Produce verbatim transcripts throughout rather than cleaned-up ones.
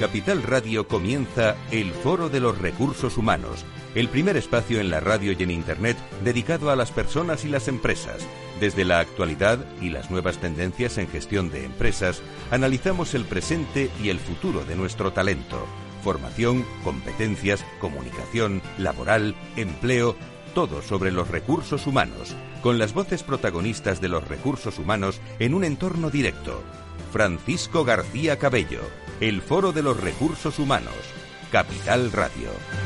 Capital Radio comienza el Foro de los Recursos Humanos, el primer espacio en la radio y en Internet dedicado a las personas y las empresas. Desde la actualidad y las nuevas tendencias en gestión de empresas, analizamos el presente y el futuro de nuestro talento. Formación, competencias, comunicación, laboral, empleo, todo sobre los recursos humanos, con las voces protagonistas de los recursos humanos en un entorno directo. Francisco García Cabello, el Foro de los Recursos Humanos, Capital Radio.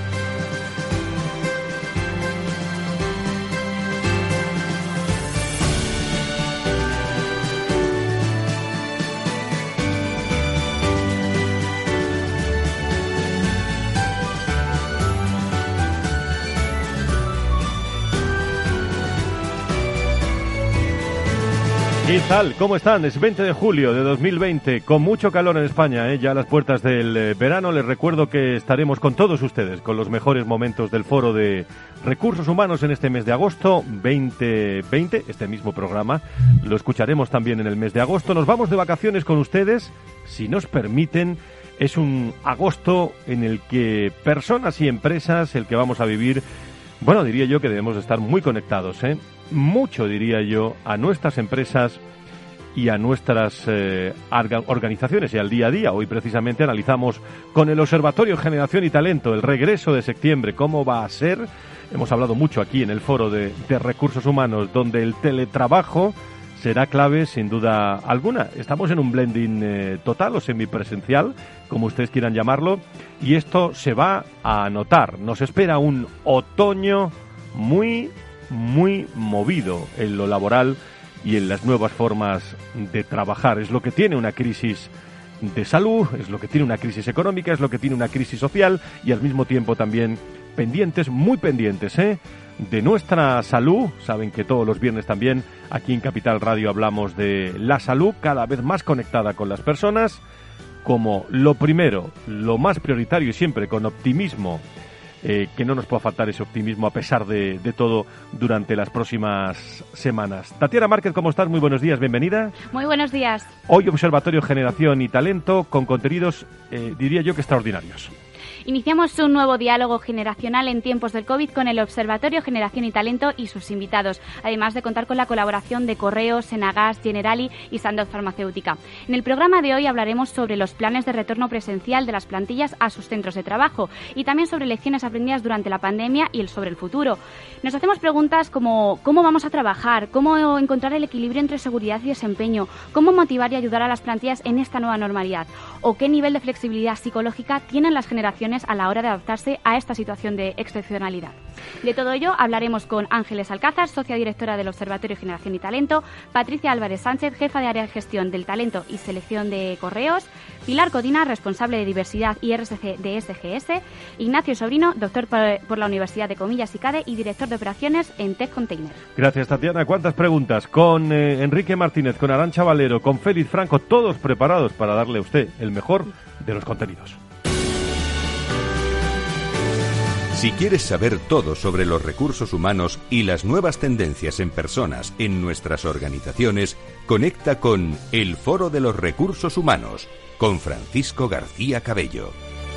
¿Qué tal? ¿Cómo están? Es veinte de julio de dos mil veinte, con mucho calor en España, ¿eh? Ya a las puertas del eh, verano. Les recuerdo que estaremos con todos ustedes, con los mejores momentos del Foro de Recursos Humanos en este mes de agosto veinte veinte. Este mismo programa lo escucharemos también en el mes de agosto. Nos vamos de vacaciones con ustedes, si nos permiten. Es un agosto en el que personas y empresas, el que vamos a vivir, bueno, diría yo que debemos estar muy conectados, ¿eh? Mucho, diría yo, a nuestras empresas y a nuestras eh, organizaciones y al día a día. Hoy precisamente analizamos con el Observatorio Generación y Talento el regreso de septiembre, cómo va a ser. Hemos hablado mucho aquí en el Foro de, de Recursos Humanos, donde el teletrabajo será clave sin duda alguna. Estamos en un blending eh, total o semipresencial, como ustedes quieran llamarlo, y esto se va a notar. Nos espera un otoño muy muy movido en lo laboral y en las nuevas formas de trabajar. Es lo que tiene una crisis de salud, es lo que tiene una crisis económica, es lo que tiene una crisis social y al mismo tiempo también pendientes, muy pendientes, ¿eh? de nuestra salud. Saben que todos los viernes también aquí en Capital Radio hablamos de la salud, cada vez más conectada con las personas, como lo primero, lo más prioritario y siempre con optimismo. Eh, que no nos pueda faltar ese optimismo a pesar de, de todo durante las próximas semanas. Tatiana Márquez, ¿cómo estás? Muy buenos días, bienvenida. Muy buenos días. Hoy Observatorio Generación y Talento con contenidos, eh, diría yo que extraordinarios. Iniciamos un nuevo diálogo generacional en tiempos del COVID con el Observatorio Generación y Talento y sus invitados, además de contar con la colaboración de Correos, Enagas, Generali y Sandoz Farmacéutica. En el programa de hoy hablaremos sobre los planes de retorno presencial de las plantillas a sus centros de trabajo y también sobre lecciones aprendidas durante la pandemia y sobre el futuro. Nos hacemos preguntas como ¿cómo vamos a trabajar? ¿Cómo encontrar el equilibrio entre seguridad y desempeño? ¿Cómo motivar y ayudar a las plantillas en esta nueva normalidad? ¿O qué nivel de flexibilidad psicológica tienen las generaciones a la hora de adaptarse a esta situación de excepcionalidad? De todo ello hablaremos con Ángeles Alcázar, socia directora del Observatorio Generación y Talento, Patricia Álvarez Sánchez, jefa de área de gestión del talento y selección de Correos, Pilar Codina, responsable de diversidad y R S C de S G S, Ignacio Sobrino, doctor por la Universidad de Comillas y CADE y director de operaciones en Tech Container. Gracias, Tatiana. ¿Cuántas preguntas? Con eh, Enrique Martínez, con Arantxa Valero, con Félix Franco, todos preparados para darle a usted el mejor de los contenidos. Si quieres saber todo sobre los recursos humanos y las nuevas tendencias en personas en nuestras organizaciones, conecta con el Foro de los Recursos Humanos con Francisco García Cabello.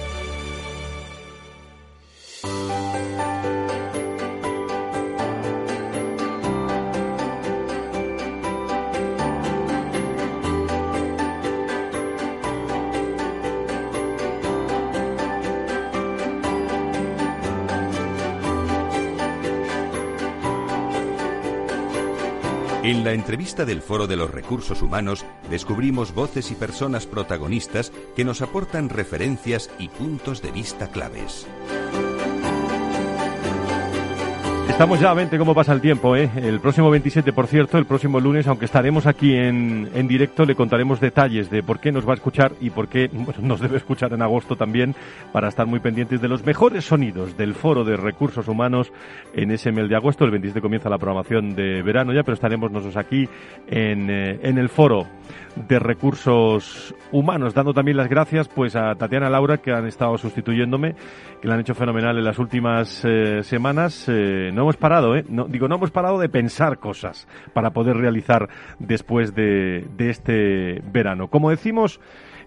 En la entrevista del Foro de los Recursos Humanos descubrimos voces y personas protagonistas que nos aportan referencias y puntos de vista claves. Estamos ya a veinte, cómo pasa el tiempo, ¿eh? El próximo veintisiete, por cierto, el próximo lunes, aunque estaremos aquí en, en directo, le contaremos detalles de por qué nos va a escuchar y por qué bueno, nos debe escuchar en agosto también, para estar muy pendientes de los mejores sonidos del Foro de Recursos Humanos en ese mes de agosto. El veintisiete comienza la programación de verano ya, pero estaremos nosotros aquí en, eh, en el Foro de Recursos Humanos, dando también las gracias pues a Tatiana, Laura, que han estado sustituyéndome, que lo han hecho fenomenal en las últimas eh, semanas. Eh, no hemos parado, ¿eh? No, digo, no hemos parado de pensar cosas para poder realizar después de, de este verano. Como decimos,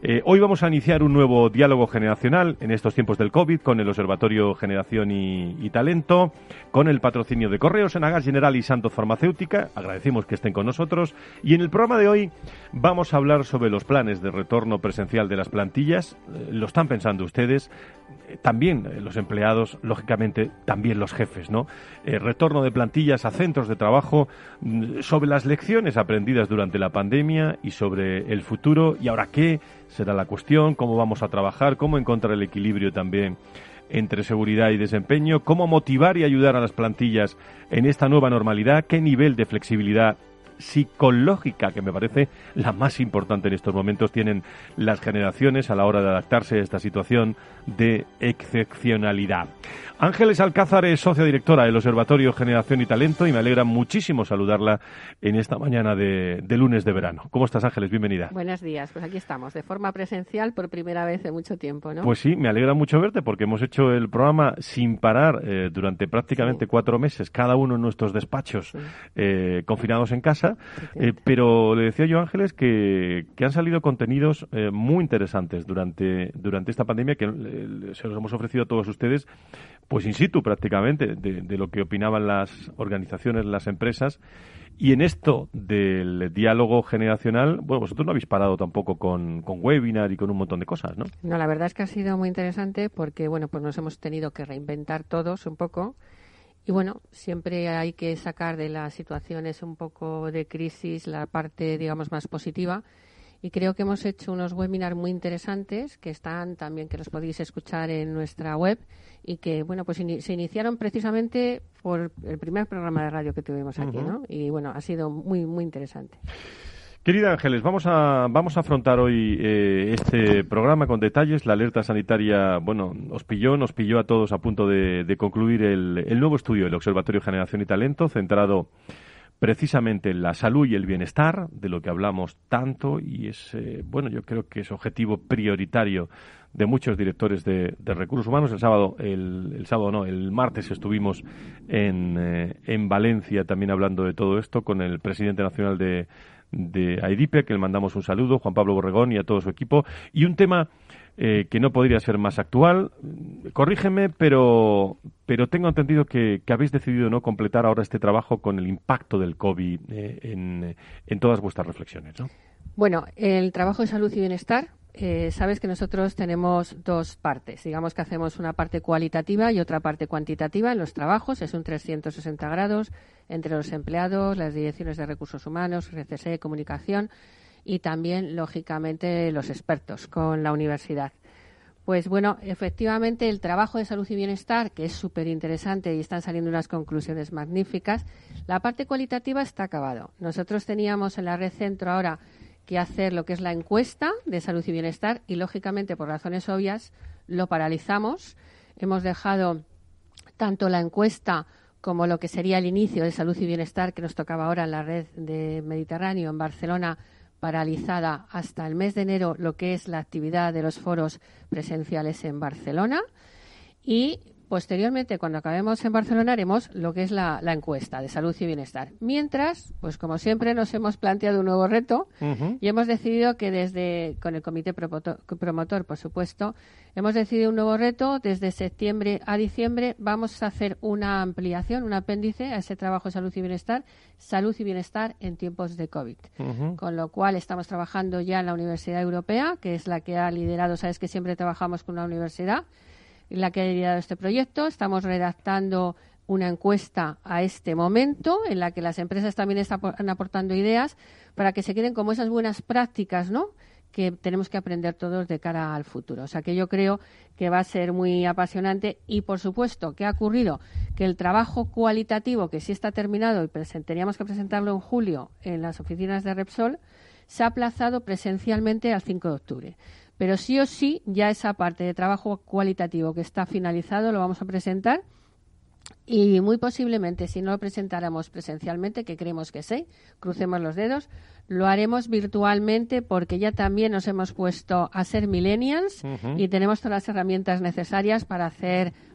Eh, hoy vamos a iniciar un nuevo diálogo generacional en estos tiempos del COVID con el Observatorio Generación y, y Talento, con el patrocinio de Correos, Enagas, General y Sandoz Farmacéutica. Agradecemos que estén con nosotros. Y en el programa de hoy vamos a hablar sobre los planes de retorno presencial de las plantillas. Eh, lo están pensando ustedes, eh, también eh, los empleados, lógicamente también los jefes, ¿no? Eh, retorno de plantillas a centros de trabajo, mm, sobre las lecciones aprendidas durante la pandemia y sobre el futuro. ¿Y ahora qué será la cuestión? ¿Cómo vamos a trabajar? ¿Cómo encontrar el equilibrio también entre seguridad y desempeño? ¿Cómo motivar y ayudar a las plantillas en esta nueva normalidad? ¿Qué nivel de flexibilidad psicológica, que me parece la más importante en estos momentos, tienen las generaciones a la hora de adaptarse a esta situación de excepcionalidad? Ángeles Alcázar es socia directora del Observatorio Generación y Talento y me alegra muchísimo saludarla en esta mañana de, de lunes de verano. ¿Cómo estás, Ángeles? Bienvenida. Buenos días, pues aquí estamos, de forma presencial por primera vez en mucho tiempo, ¿no? Pues sí, me alegra mucho verte porque hemos hecho el programa sin parar eh, durante prácticamente sí. cuatro meses, cada uno en nuestros despachos, sí. eh, confinados en casa, eh, pero le decía yo, Ángeles, que, que han salido contenidos eh, muy interesantes durante, durante esta pandemia que eh, se los hemos ofrecido a todos ustedes, pues in situ prácticamente, de, de lo que opinaban las organizaciones, las empresas. Y en esto del diálogo generacional, bueno, vosotros no habéis parado tampoco con, con webinar y con un montón de cosas, ¿no? No, la verdad es que ha sido muy interesante porque, bueno, pues nos hemos tenido que reinventar todos un poco. Y bueno, siempre hay que sacar de las situaciones un poco de crisis la parte, digamos, más positiva. Y creo que hemos hecho unos webinars muy interesantes que están también, que los podéis escuchar en nuestra web y que, bueno, pues in- se iniciaron precisamente por el primer programa de radio que tuvimos aquí, uh-huh. ¿no? Y bueno, ha sido muy, muy interesante. Querida Ángeles, vamos a vamos a afrontar hoy eh, este programa con detalles. La alerta sanitaria, bueno, os pilló, nos pilló a todos a punto de, de concluir el, el nuevo estudio del Observatorio Generación y Talento, centrado precisamente en la salud y el bienestar, de lo que hablamos tanto, y es, eh, bueno, yo creo que es objetivo prioritario de muchos directores de, de recursos humanos. El sábado, el, el sábado no, el martes estuvimos en, eh, en Valencia también hablando de todo esto con el presidente nacional de, de AIDIPE, que le mandamos un saludo, Juan Pablo Borregón, y a todo su equipo, y un tema Eh, que no podría ser más actual. Corrígeme, pero pero tengo entendido que, que habéis decidido no completar ahora este trabajo con el impacto del COVID eh, en, en todas vuestras reflexiones, ¿no? Bueno, el trabajo de salud y bienestar, eh, sabes que nosotros tenemos dos partes. Digamos que hacemos una parte cualitativa y otra parte cuantitativa en los trabajos. Es un trescientos sesenta grados entre los empleados, las direcciones de recursos humanos, R C S, comunicación, y también, lógicamente, los expertos con la universidad. Pues bueno, efectivamente, el trabajo de salud y bienestar, que es súper interesante y están saliendo unas conclusiones magníficas, la parte cualitativa está acabado. Nosotros teníamos en la red centro ahora que hacer lo que es la encuesta de salud y bienestar y, lógicamente, por razones obvias, lo paralizamos. Hemos dejado tanto la encuesta como lo que sería el inicio de salud y bienestar que nos tocaba ahora en la red de Mediterráneo en Barcelona, paralizada hasta el mes de enero lo que es la actividad de los foros presenciales en Barcelona y posteriormente cuando acabemos en Barcelona haremos lo que es la, la encuesta de salud y bienestar. Mientras, pues como siempre nos hemos planteado un nuevo reto uh-huh. y hemos decidido que desde, con el comité promotor, promotor, por supuesto, hemos decidido un nuevo reto. Desde septiembre a diciembre vamos a hacer una ampliación, un apéndice a ese trabajo de salud y bienestar, salud y bienestar en tiempos de COVID. Uh-huh. Con lo cual estamos trabajando ya en la Universidad Europea, que es la que ha liderado, sabes que siempre trabajamos con una universidad, la que ha liderado este proyecto. Estamos redactando una encuesta a este momento en la que las empresas también están aportando ideas para que se queden como esas buenas prácticas, ¿no?, que tenemos que aprender todos de cara al futuro. O sea, que yo creo que va a ser muy apasionante y, por supuesto, ¿qué ha ocurrido? Que el trabajo cualitativo, que sí está terminado y presen- teníamos que presentarlo en julio en las oficinas de Repsol, se ha aplazado presencialmente al cinco de octubre. Pero sí o sí, ya esa parte de trabajo cualitativo que está finalizado lo vamos a presentar y muy posiblemente, si no lo presentáramos presencialmente, que creemos que sí, crucemos los dedos, lo haremos virtualmente porque ya también nos hemos puesto a ser millennials uh-huh. y tenemos todas las herramientas necesarias para hacer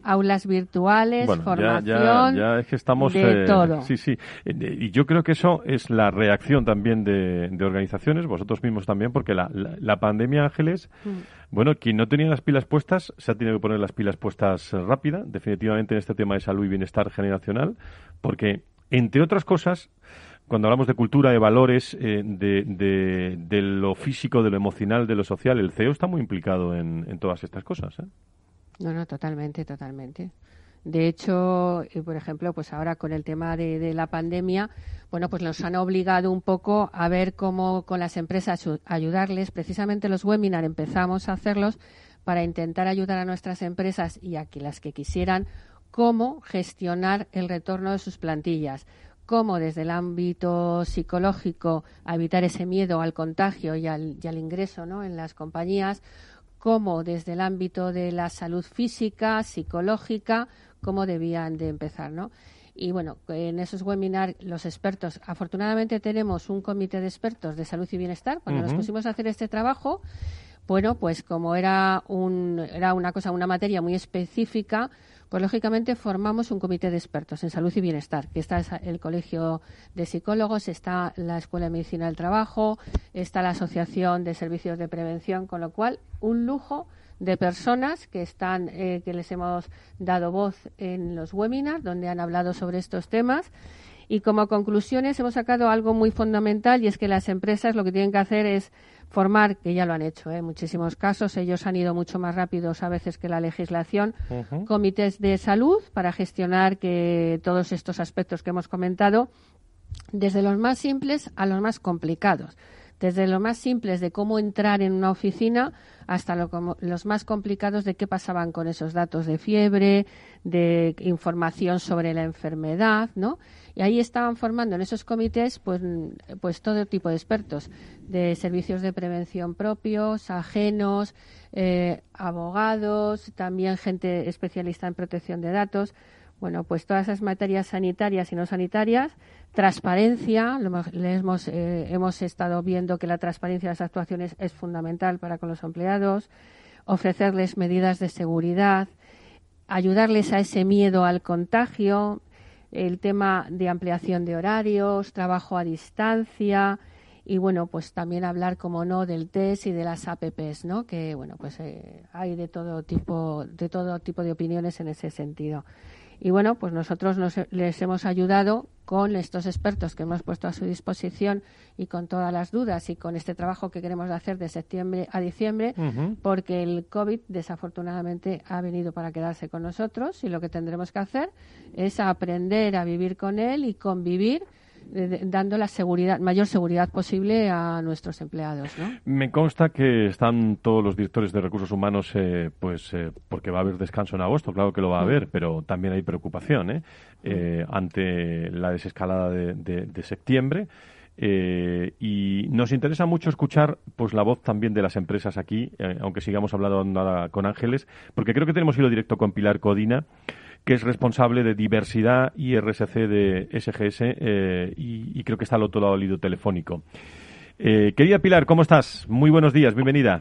aulas virtuales, bueno, formación, ya, ya, ya es que estamos, de eh, todo. Sí, sí. Y yo creo que eso es la reacción también de, de organizaciones, vosotros mismos también, porque la, la, la pandemia, Ángeles, mm. bueno, quien no tenía las pilas puestas se ha tenido que poner las pilas puestas rápida, definitivamente en este tema de salud y bienestar generacional, porque, entre otras cosas, cuando hablamos de cultura, de valores, eh, de, de, de lo físico, de lo emocional, de lo social, el C E O está muy implicado en, en todas estas cosas, ¿eh? No, no, totalmente, totalmente. De hecho, eh, por ejemplo, pues ahora con el tema de, de la pandemia, bueno, pues nos han obligado un poco a ver cómo con las empresas ayudarles. Precisamente los webinars empezamos a hacerlos para intentar ayudar a nuestras empresas y a las que quisieran cómo gestionar el retorno de sus plantillas, cómo desde el ámbito psicológico evitar ese miedo al contagio y al, y al ingreso, ¿no?, en las compañías, cómo desde el ámbito de la salud física, psicológica, cómo debían de empezar, ¿no? Y bueno, en esos webinars los expertos, afortunadamente tenemos un comité de expertos de salud y bienestar. Cuando uh-huh. nos pusimos a hacer este trabajo, bueno, pues como era un era una cosa, una materia muy específica, pues lógicamente formamos un comité de expertos en salud y bienestar, que está el Colegio de Psicólogos, está la Escuela de Medicina del Trabajo, está la Asociación de Servicios de Prevención, con lo cual un lujo de personas que están eh, que les hemos dado voz en los webinars donde han hablado sobre estos temas. Y como conclusiones hemos sacado algo muy fundamental, y es que las empresas lo que tienen que hacer es formar, que ya lo han hecho, ¿eh? En muchísimos casos, ellos han ido mucho más rápidos a veces que la legislación, uh-huh. comités de salud para gestionar que todos estos aspectos que hemos comentado, desde los más simples a los más complicados. Desde lo más simples de cómo entrar en una oficina hasta lo, como, los más complicados de qué pasaban con esos datos de fiebre, de información sobre la enfermedad, ¿no? Y ahí estaban formando en esos comités pues, pues todo tipo de expertos, de servicios de prevención propios, ajenos, eh, abogados, también gente especialista en protección de datos. Bueno, pues todas esas materias sanitarias y no sanitarias, transparencia, lo, le hemos, eh, hemos estado viendo que la transparencia de las actuaciones es fundamental para con los empleados, ofrecerles medidas de seguridad, ayudarles a ese miedo al contagio, el tema de ampliación de horarios, trabajo a distancia y, bueno, pues también hablar, como no, del test y de las A P Pes, ¿no? Que, bueno, pues eh, hay de todo tipo, de todo tipo de opiniones en ese sentido. Y bueno, pues nosotros nos, les hemos ayudado con estos expertos que hemos puesto a su disposición y con todas las dudas y con este trabajo que queremos hacer de septiembre a diciembre, uh-huh. porque el COVID desafortunadamente ha venido para quedarse con nosotros y lo que tendremos que hacer es aprender a vivir con él y convivir, eh, dando la seguridad, mayor seguridad posible a nuestros empleados, ¿no? Me consta que están todos los directores de recursos humanos, eh, pues eh, porque va a haber descanso en agosto, claro que lo va a haber, mm. pero también hay preocupación ¿eh? Eh, ante la desescalada de, de, de septiembre. Eh, y nos interesa mucho escuchar pues la voz también de las empresas aquí, eh, aunque sigamos hablando ahora con Ángeles, porque creo que tenemos hilo directo con Pilar Codina, que es responsable de diversidad y R S C de S G S, eh, y, y creo que está al otro lado del hilo telefónico. Eh, querida Pilar, ¿cómo estás? Muy buenos días, bienvenida.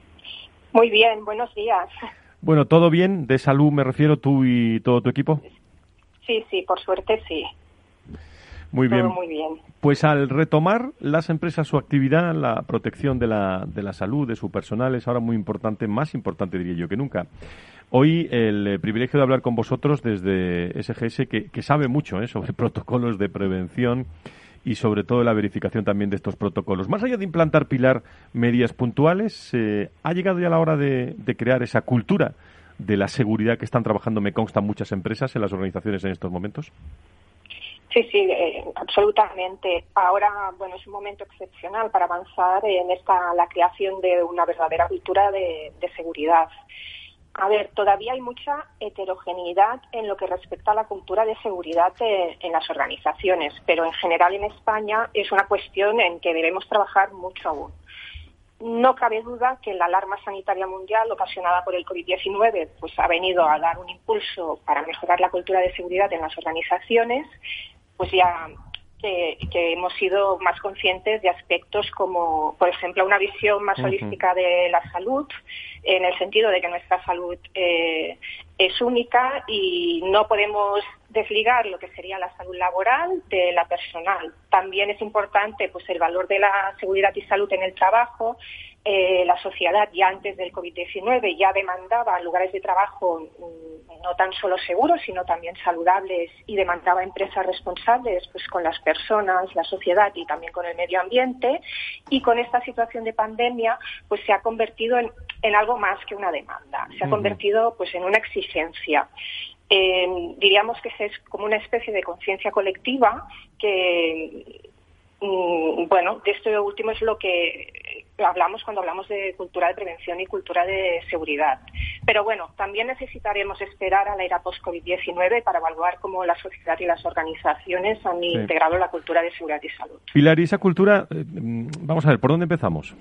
Muy bien, buenos días. Bueno, ¿todo bien? ¿De salud me refiero, tú y todo tu equipo? Sí, sí, por suerte sí. Muy bien. Todo muy bien. Pues al retomar las empresas su actividad, la protección de la, de la salud, de su personal, es ahora muy importante, más importante diría yo que nunca. Hoy el privilegio de hablar con vosotros desde S G S, que, que sabe mucho ¿eh? sobre protocolos de prevención y sobre todo la verificación también de estos protocolos. Más allá de implantar, Pilar, medidas puntuales, eh, ¿ha llegado ya la hora de, de crear esa cultura de la seguridad que están trabajando, me consta, muchas empresas en las organizaciones en estos momentos? Sí, sí, eh, absolutamente. Ahora, bueno, es un momento excepcional para avanzar en esta la creación de una verdadera cultura de, de seguridad. A ver, todavía hay mucha heterogeneidad en lo que respecta a la cultura de seguridad de, en las organizaciones, pero en general en España es una cuestión en que debemos trabajar mucho aún. No cabe duda que la alarma sanitaria mundial ocasionada por el COVID diecinueve pues, ha venido a dar un impulso para mejorar la cultura de seguridad en las organizaciones, pues ya que, que hemos sido más conscientes de aspectos como, por ejemplo, una visión más uh-huh. holística de la salud, en el sentido de que nuestra salud eh, es única y no podemos desligar lo que sería la salud laboral de la personal. También es importante pues el valor de la seguridad y salud en el trabajo. Eh, la sociedad ya antes del covid diecinueve ya demandaba lugares de trabajo no tan solo seguros, sino también saludables, y demandaba empresas responsables pues con las personas, la sociedad y también con el medio ambiente. Y con esta situación de pandemia pues se ha convertido en, en algo más que una demanda, se ha convertido pues en una exigencia. Eh, diríamos que es como una especie de conciencia colectiva que, mm, bueno, de esto último es lo que hablamos cuando hablamos de cultura de prevención y cultura de seguridad. Pero bueno, también necesitaremos esperar a la era post-covid diecinueve para evaluar cómo la sociedad y las organizaciones han sí. integrado la cultura de seguridad y salud. Pilar, ¿y esa cultura? Eh, vamos a ver, ¿por dónde empezamos?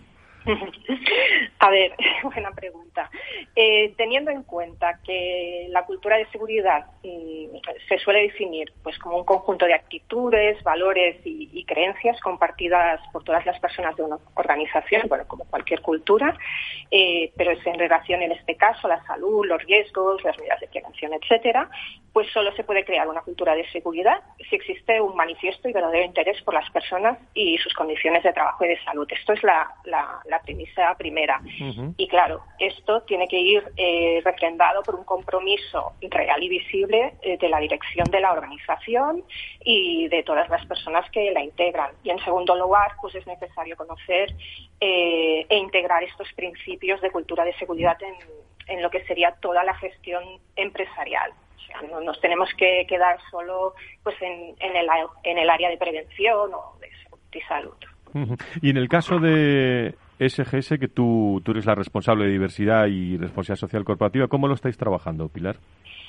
A ver, buena pregunta. Eh, teniendo en cuenta que la cultura de seguridad mm, se suele definir pues como un conjunto de actitudes, valores y, y creencias compartidas por todas las personas de una organización, bueno, como cualquier cultura, eh, pero es en relación, en este caso, a la salud, los riesgos, las medidas de prevención, etcétera, pues solo se puede crear una cultura de seguridad si existe un manifiesto y verdadero interés por las personas y sus condiciones de trabajo y de salud. Esto es la, la, la premisa primera. Uh-huh. Y claro, esto tiene que ir eh, refrendado por un compromiso real y visible eh, de la dirección de la organización y de todas las personas que la integran. Y en segundo lugar, pues es necesario conocer eh, e integrar estos principios de cultura de seguridad en, en lo que sería toda la gestión empresarial. O sea, no nos tenemos que quedar solo pues en, en, el, en el área de prevención o de, de salud. Uh-huh. Y en el caso de S G S, que tú, tú eres la responsable de diversidad y responsabilidad social corporativa, ¿cómo lo estáis trabajando, Pilar?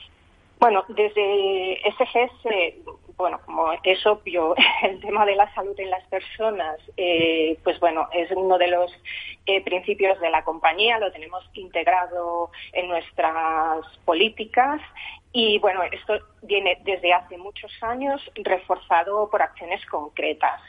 Bueno, desde S G S, bueno, como es obvio, el tema de la salud en las personas, eh, pues bueno, es uno de los eh, principios de la compañía, lo tenemos integrado en nuestras políticas. Y bueno, esto viene desde hace muchos años reforzado por acciones concretas.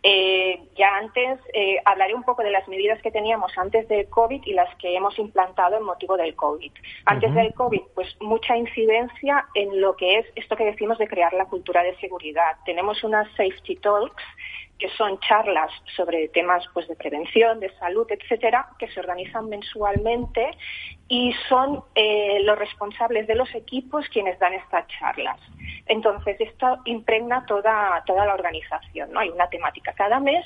Eh, ya antes eh, hablaré un poco de las medidas que teníamos antes del COVID y las que hemos implantado en motivo del COVID. Antes uh-huh. del COVID, pues mucha incidencia en lo que es esto que decimos de crear la cultura de seguridad. Tenemos unas safety talks, que son charlas sobre temas pues de prevención, de salud, etcétera, que se organizan mensualmente y son eh, los responsables de los equipos quienes dan estas charlas. Entonces, esto impregna toda toda la organización, ¿no? Hay una temática cada mes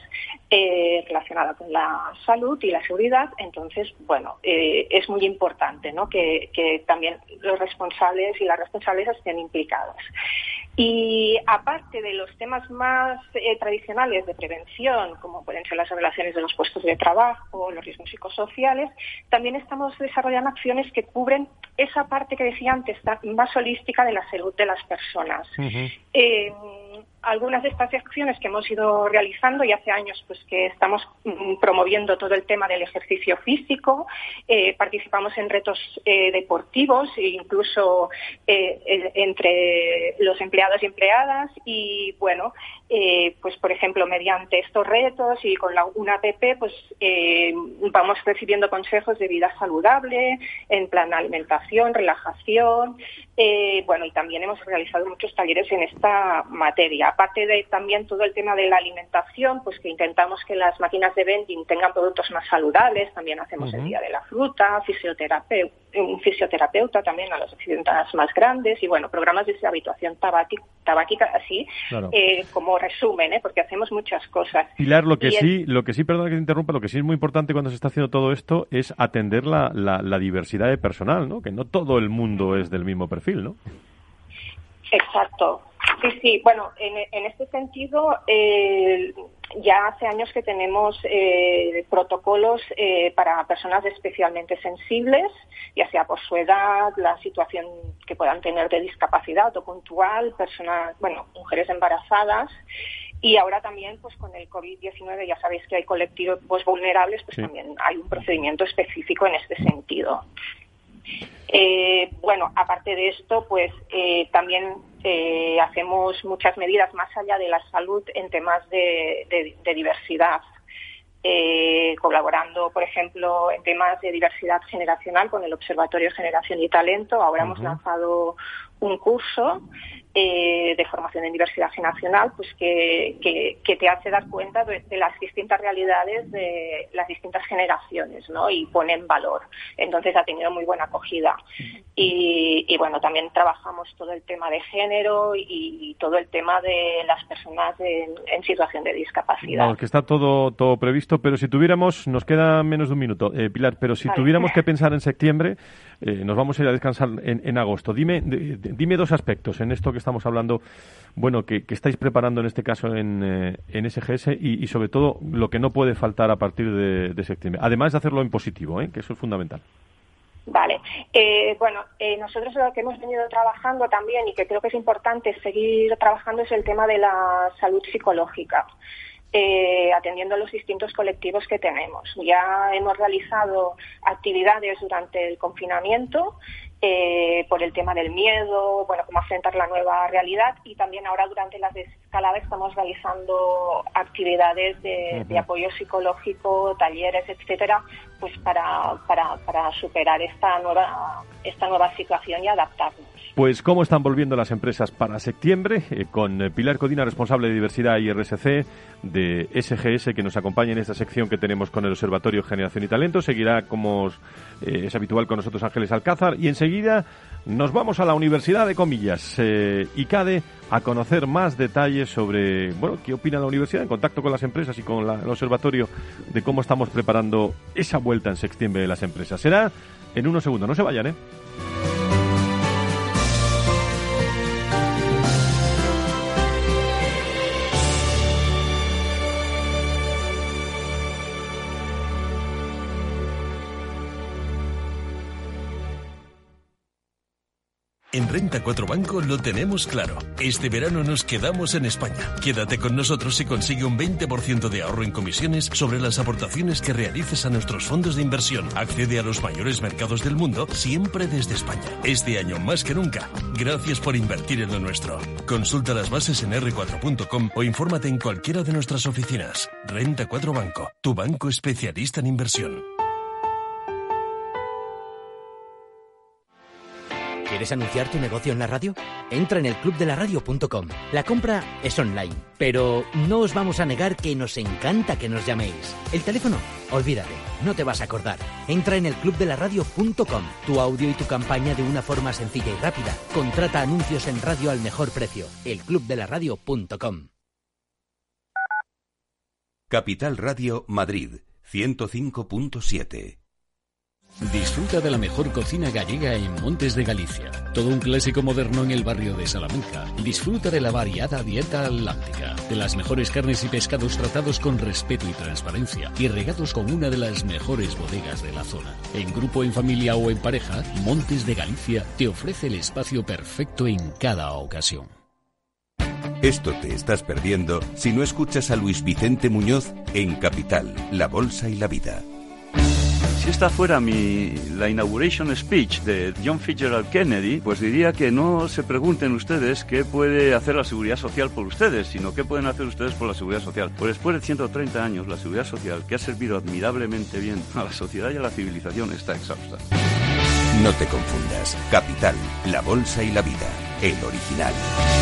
eh, relacionada con la salud y la seguridad. Entonces, bueno, eh, es muy importante, ¿no? Que, que también los responsables y las responsables estén implicados. Y aparte de los temas más eh, tradicionales de prevención, como pueden ser las relaciones de los puestos de trabajo, los riesgos psicosociales, también estamos desarrollando acciones que cubren esa parte que decía antes, más holística de la salud de las personas. Uh-huh. Eh, algunas de estas acciones que hemos ido realizando y hace años pues que estamos mm, promoviendo todo el tema del ejercicio físico, eh, participamos en retos eh, deportivos e incluso eh, el, entre los empleados y empleadas y bueno, eh, pues por ejemplo mediante estos retos y con la, una app pues eh, vamos recibiendo consejos de vida saludable, en plan alimentación, relajación, eh, bueno y también hemos realizado muchos talleres en esta materia. Aparte de también todo el tema de la alimentación, pues que intentamos que las máquinas de vending tengan productos más saludables, también hacemos uh-huh. el Día de la Fruta, fisioterapeuta, un fisioterapeuta también a los accidentados más grandes y bueno, programas de habituación tabáquica, tabáquica así, claro. eh, como resumen, ¿eh? Porque hacemos muchas cosas. Pilar, lo que y sí, el... lo que sí, perdona que te interrumpa, lo que sí es muy importante cuando se está haciendo todo esto es atender la, la, la diversidad de personal, ¿no? Que no todo el mundo es del mismo perfil, ¿no? Exacto. Sí, sí. Bueno, en, en este sentido, eh, ya hace años que tenemos eh, protocolos eh, para personas especialmente sensibles, ya sea por su edad, la situación que puedan tener de discapacidad o puntual, personas, bueno, mujeres embarazadas. Y ahora también, pues con el covid diecinueve, ya sabéis que hay colectivos vulnerables, pues sí. también hay un procedimiento específico en este sentido. Eh, bueno, aparte de esto, pues eh, también eh, hacemos muchas medidas más allá de la salud en temas de, de, de diversidad. Eh, colaborando, por ejemplo, en temas de diversidad generacional con el Observatorio Generación y Talento. Ahora uh-huh. hemos lanzado un curso eh, de formación en diversidad generacional, pues que, que, que te hace dar cuenta de, de las distintas realidades de las distintas generaciones, ¿no? Y pone en valor. Entonces ha tenido muy buena acogida. Y, y bueno, también trabajamos todo el tema de género y, y todo el tema de las personas en, en situación de discapacidad. No, que está todo, todo previsto, pero si tuviéramos, nos queda menos de un minuto, eh, Pilar, pero si vale. tuviéramos que pensar en septiembre, eh, nos vamos a ir a descansar en, en agosto. Dime, de, de, dime dos aspectos en esto que estamos hablando, bueno, que, que estáis preparando en este caso en, eh, en S G S y, y sobre todo lo que no puede faltar a partir de, de septiembre, además de hacerlo en positivo, ¿eh? Que eso es fundamental. Vale. Eh, bueno, eh, nosotros lo que hemos venido trabajando también y que creo que es importante seguir trabajando es el tema de la salud psicológica, eh, atendiendo a los distintos colectivos que tenemos. Ya hemos realizado actividades durante el confinamiento eh, por el tema del miedo, bueno, cómo afrontar la nueva realidad, y también ahora durante la desescalada estamos realizando actividades de, uh-huh. de apoyo psicológico, talleres, etcétera, pues para, para, para superar esta nueva, esta nueva situación y adaptarnos. Pues cómo están volviendo las empresas para septiembre, eh, con Pilar Codina, responsable de diversidad y R S C de S G S, que nos acompaña en esta sección que tenemos con el Observatorio Generación y Talento. Seguirá, como eh, es habitual, con nosotros Ángeles Alcázar, y enseguida nos vamos a la Universidad de Comillas, eh, I C A D E, a conocer más detalles sobre, bueno, qué opina la universidad en contacto con las empresas y con la, el observatorio de cómo estamos preparando esa vuelta en septiembre de las empresas. Será en unos segundos, no se vayan, ¿eh? En Renta cuatro Banco lo tenemos claro. Este verano nos quedamos en España. Quédate con nosotros y consigue un veinte por ciento de ahorro en comisiones sobre las aportaciones que realices a nuestros fondos de inversión. Accede a los mayores mercados del mundo, siempre desde España. Este año más que nunca, gracias por invertir en lo nuestro. Consulta las bases en erre cuatro punto com o infórmate en cualquiera de nuestras oficinas. Renta cuatro Banco, tu banco especialista en inversión. ¿Quieres anunciar tu negocio en la radio? Entra en el club de la radio punto com. La compra es online, pero no os vamos a negar que nos encanta que nos llaméis. El teléfono, olvídate, no te vas a acordar. Entra en el club de la radio punto com. Tu audio y tu campaña de una forma sencilla y rápida. Contrata anuncios en radio al mejor precio. el club de la radio punto com. Capital Radio Madrid, ciento cinco punto siete. Disfruta de la mejor cocina gallega en Montes de Galicia. Todo un clásico moderno en el barrio de Salamanca. Disfruta de la variada dieta atlántica, de las mejores carnes y pescados tratados con respeto y transparencia y regados con una de las mejores bodegas de la zona. En grupo, en familia o en pareja, Montes de Galicia te ofrece el espacio perfecto en cada ocasión. Esto te estás perdiendo si no escuchas a Luis Vicente Muñoz en Capital, La Bolsa y la Vida. Si esta fuera mi, la inauguration speech de John Fitzgerald Kennedy, pues diría que no se pregunten ustedes qué puede hacer la Seguridad Social por ustedes, sino qué pueden hacer ustedes por la Seguridad Social. Pues después de ciento treinta años, la Seguridad Social, que ha servido admirablemente bien a la sociedad y a la civilización, está exhausta. No te confundas. Capital, La Bolsa y la Vida, el original.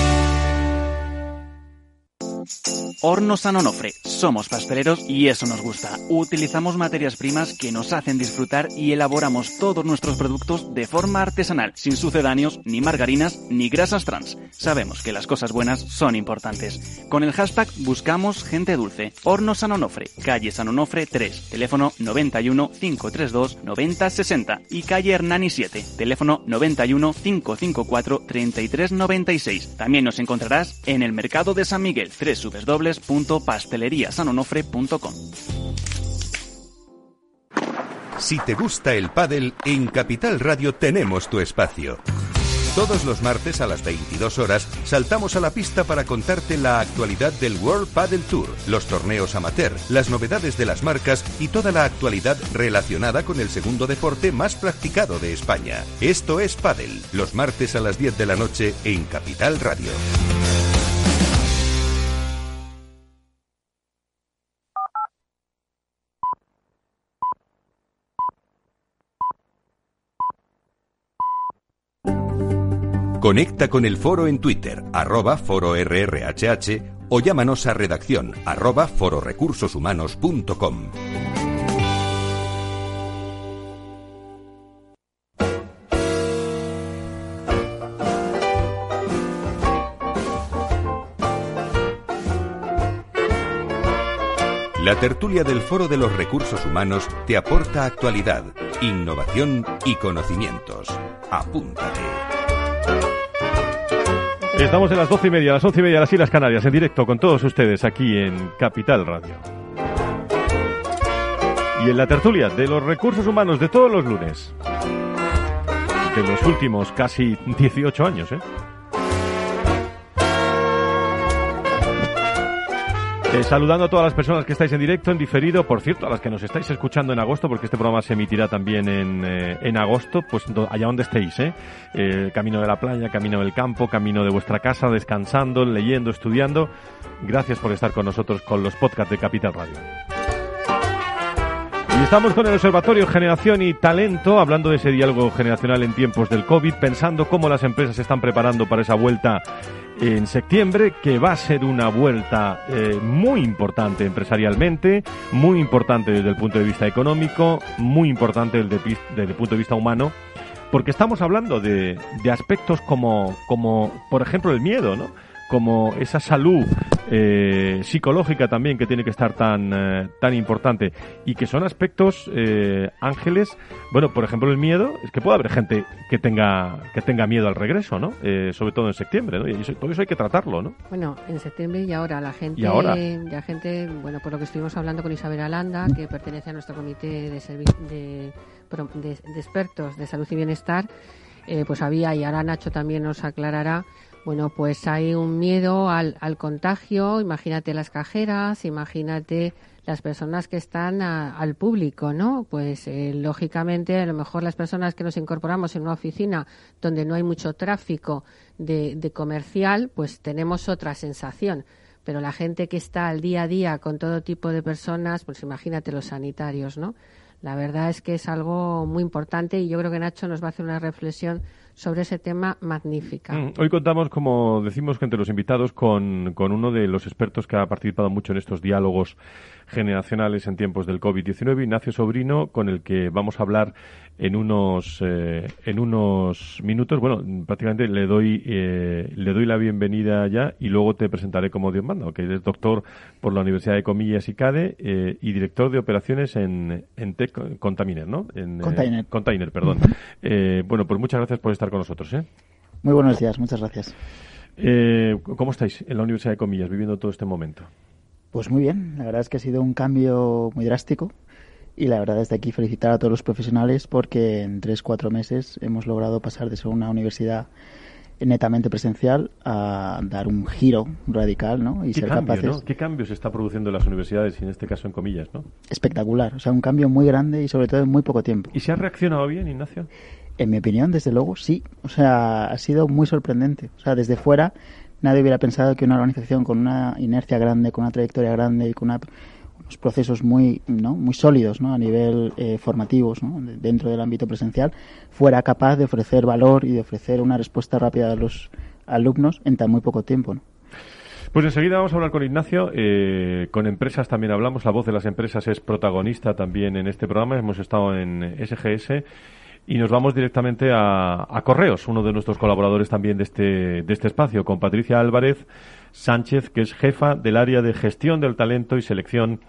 Hornos San Onofre. Somos pasteleros y eso nos gusta. Utilizamos materias primas que nos hacen disfrutar y elaboramos todos nuestros productos de forma artesanal, sin sucedáneos, ni margarinas, ni grasas trans. Sabemos que las cosas buenas son importantes. Con el hashtag buscamos gente dulce. Hornos San Onofre, calle San Onofre tres, teléfono noventa y uno, cinco treinta y dos, noventa sesenta, y calle Hernani siete, teléfono noventa y uno, cinco cincuenta y cuatro, treinta y tres noventa y seis. También nos encontrarás en el Mercado de San Miguel, doble u doble u doble u punto pastelería san onofre punto com. Si te gusta el pádel, en Capital Radio tenemos tu espacio. Todos los martes a las veintidós horas saltamos a la pista para contarte la actualidad del World Padel Tour, los torneos amateur, las novedades de las marcas y toda la actualidad relacionada con el segundo deporte más practicado de España. Esto es Padel, los martes a las diez de la noche en Capital Radio. Conecta con el foro en Twitter, arroba foro R R H H, o llámanos a redacción, arroba fororecursoshumanos punto com. La tertulia del Foro de los Recursos Humanos te aporta actualidad, innovación y conocimientos. Apúntate. Estamos en las doce y media, las once y media de las Islas Canarias, en directo con todos ustedes aquí en Capital Radio. Y en la tertulia de los recursos humanos de todos los lunes. De los últimos casi dieciocho años, ¿eh? Eh, saludando a todas las personas que estáis en directo, en diferido, por cierto, a las que nos estáis escuchando en agosto, porque este programa se emitirá también en, eh, en agosto, pues do, allá donde estéis, ¿eh? eh, camino de la playa, camino del campo, camino de vuestra casa, descansando, leyendo, estudiando. Gracias por estar con nosotros con los podcasts de Capital Radio. Y estamos con el Observatorio Generación y Talento, hablando de ese diálogo generacional en tiempos del COVID, pensando cómo las empresas se están preparando para esa vuelta en septiembre, que va a ser una vuelta eh, muy importante empresarialmente, muy importante desde el punto de vista económico, muy importante desde, desde el punto de vista humano, porque estamos hablando de, de aspectos como, como, por ejemplo, el miedo, ¿no? Como esa salud eh, psicológica también que tiene que estar tan eh, tan importante, y que son aspectos, eh, Ángeles, bueno, por ejemplo, el miedo, es que puede haber gente que tenga que tenga miedo al regreso, ¿no? Eh, sobre todo en septiembre, ¿no? Y eso, todo eso hay que tratarlo, ¿no? Bueno, en septiembre y ahora la gente, ¿Y ahora? la gente, bueno, por lo que estuvimos hablando con Isabel Alanda, que pertenece a nuestro comité de servi- de, de, de expertos de salud y bienestar, eh, pues había, y ahora Nacho también nos aclarará. Bueno, pues hay un miedo al, al contagio, imagínate las cajeras, imagínate las personas que están a, al público, ¿no? Pues eh, lógicamente a lo mejor las personas que nos incorporamos en una oficina donde no hay mucho tráfico de, de comercial, pues tenemos otra sensación. Pero la gente que está al día a día con todo tipo de personas, pues imagínate los sanitarios, ¿no? La verdad es que es algo muy importante y yo creo que Nacho nos va a hacer una reflexión sobre ese tema magnífica. Mm, hoy contamos, como decimos, entre los invitados con, con uno de los expertos que ha participado mucho en estos diálogos generacionales en tiempos del COVID diecinueve, Ignacio Sobrino, con el que vamos a hablar en unos eh, en unos minutos. Bueno, prácticamente le doy eh, le doy la bienvenida ya y luego te presentaré como Dios manda, que es doctor por la Universidad de Comillas y CADE eh, y director de operaciones en, en Tech Container, ¿no? En, Container. Eh, Container, perdón. eh, bueno, pues muchas gracias por estar con nosotros, ¿eh? Muy buenos días, muchas gracias. Eh, ¿Cómo estáis en la Universidad de Comillas viviendo todo este momento? Pues muy bien, la verdad es que ha sido un cambio muy drástico y la verdad desde aquí felicitar a todos los profesionales porque en tres, cuatro meses hemos logrado pasar de ser una universidad netamente presencial a dar un giro radical, ¿no? Y ¿Qué ser cambio, capaces... ¿no? ¿Qué cambio se está produciendo en las universidades y en este caso en Comillas, ¿no? Espectacular, o sea, un cambio muy grande y sobre todo en muy poco tiempo. ¿Y se ha reaccionado bien, Ignacio? En mi opinión, desde luego, sí. O sea, ha sido muy sorprendente. O sea, desde fuera nadie hubiera pensado que una organización con una inercia grande, con una trayectoria grande y con una, unos procesos muy, ¿no? muy sólidos, ¿no? a nivel eh, formativos, ¿no? dentro del ámbito presencial, fuera capaz de ofrecer valor y de ofrecer una respuesta rápida a los alumnos en tan muy poco tiempo, ¿no? Pues enseguida vamos a hablar con Ignacio, eh, con empresas también hablamos, la voz de las empresas es protagonista también en este programa, hemos estado en S G S y nos vamos directamente a, a Correos, uno de nuestros colaboradores también de este, de este espacio, con Patricia Álvarez Sánchez, que es jefa del área de gestión del talento y selección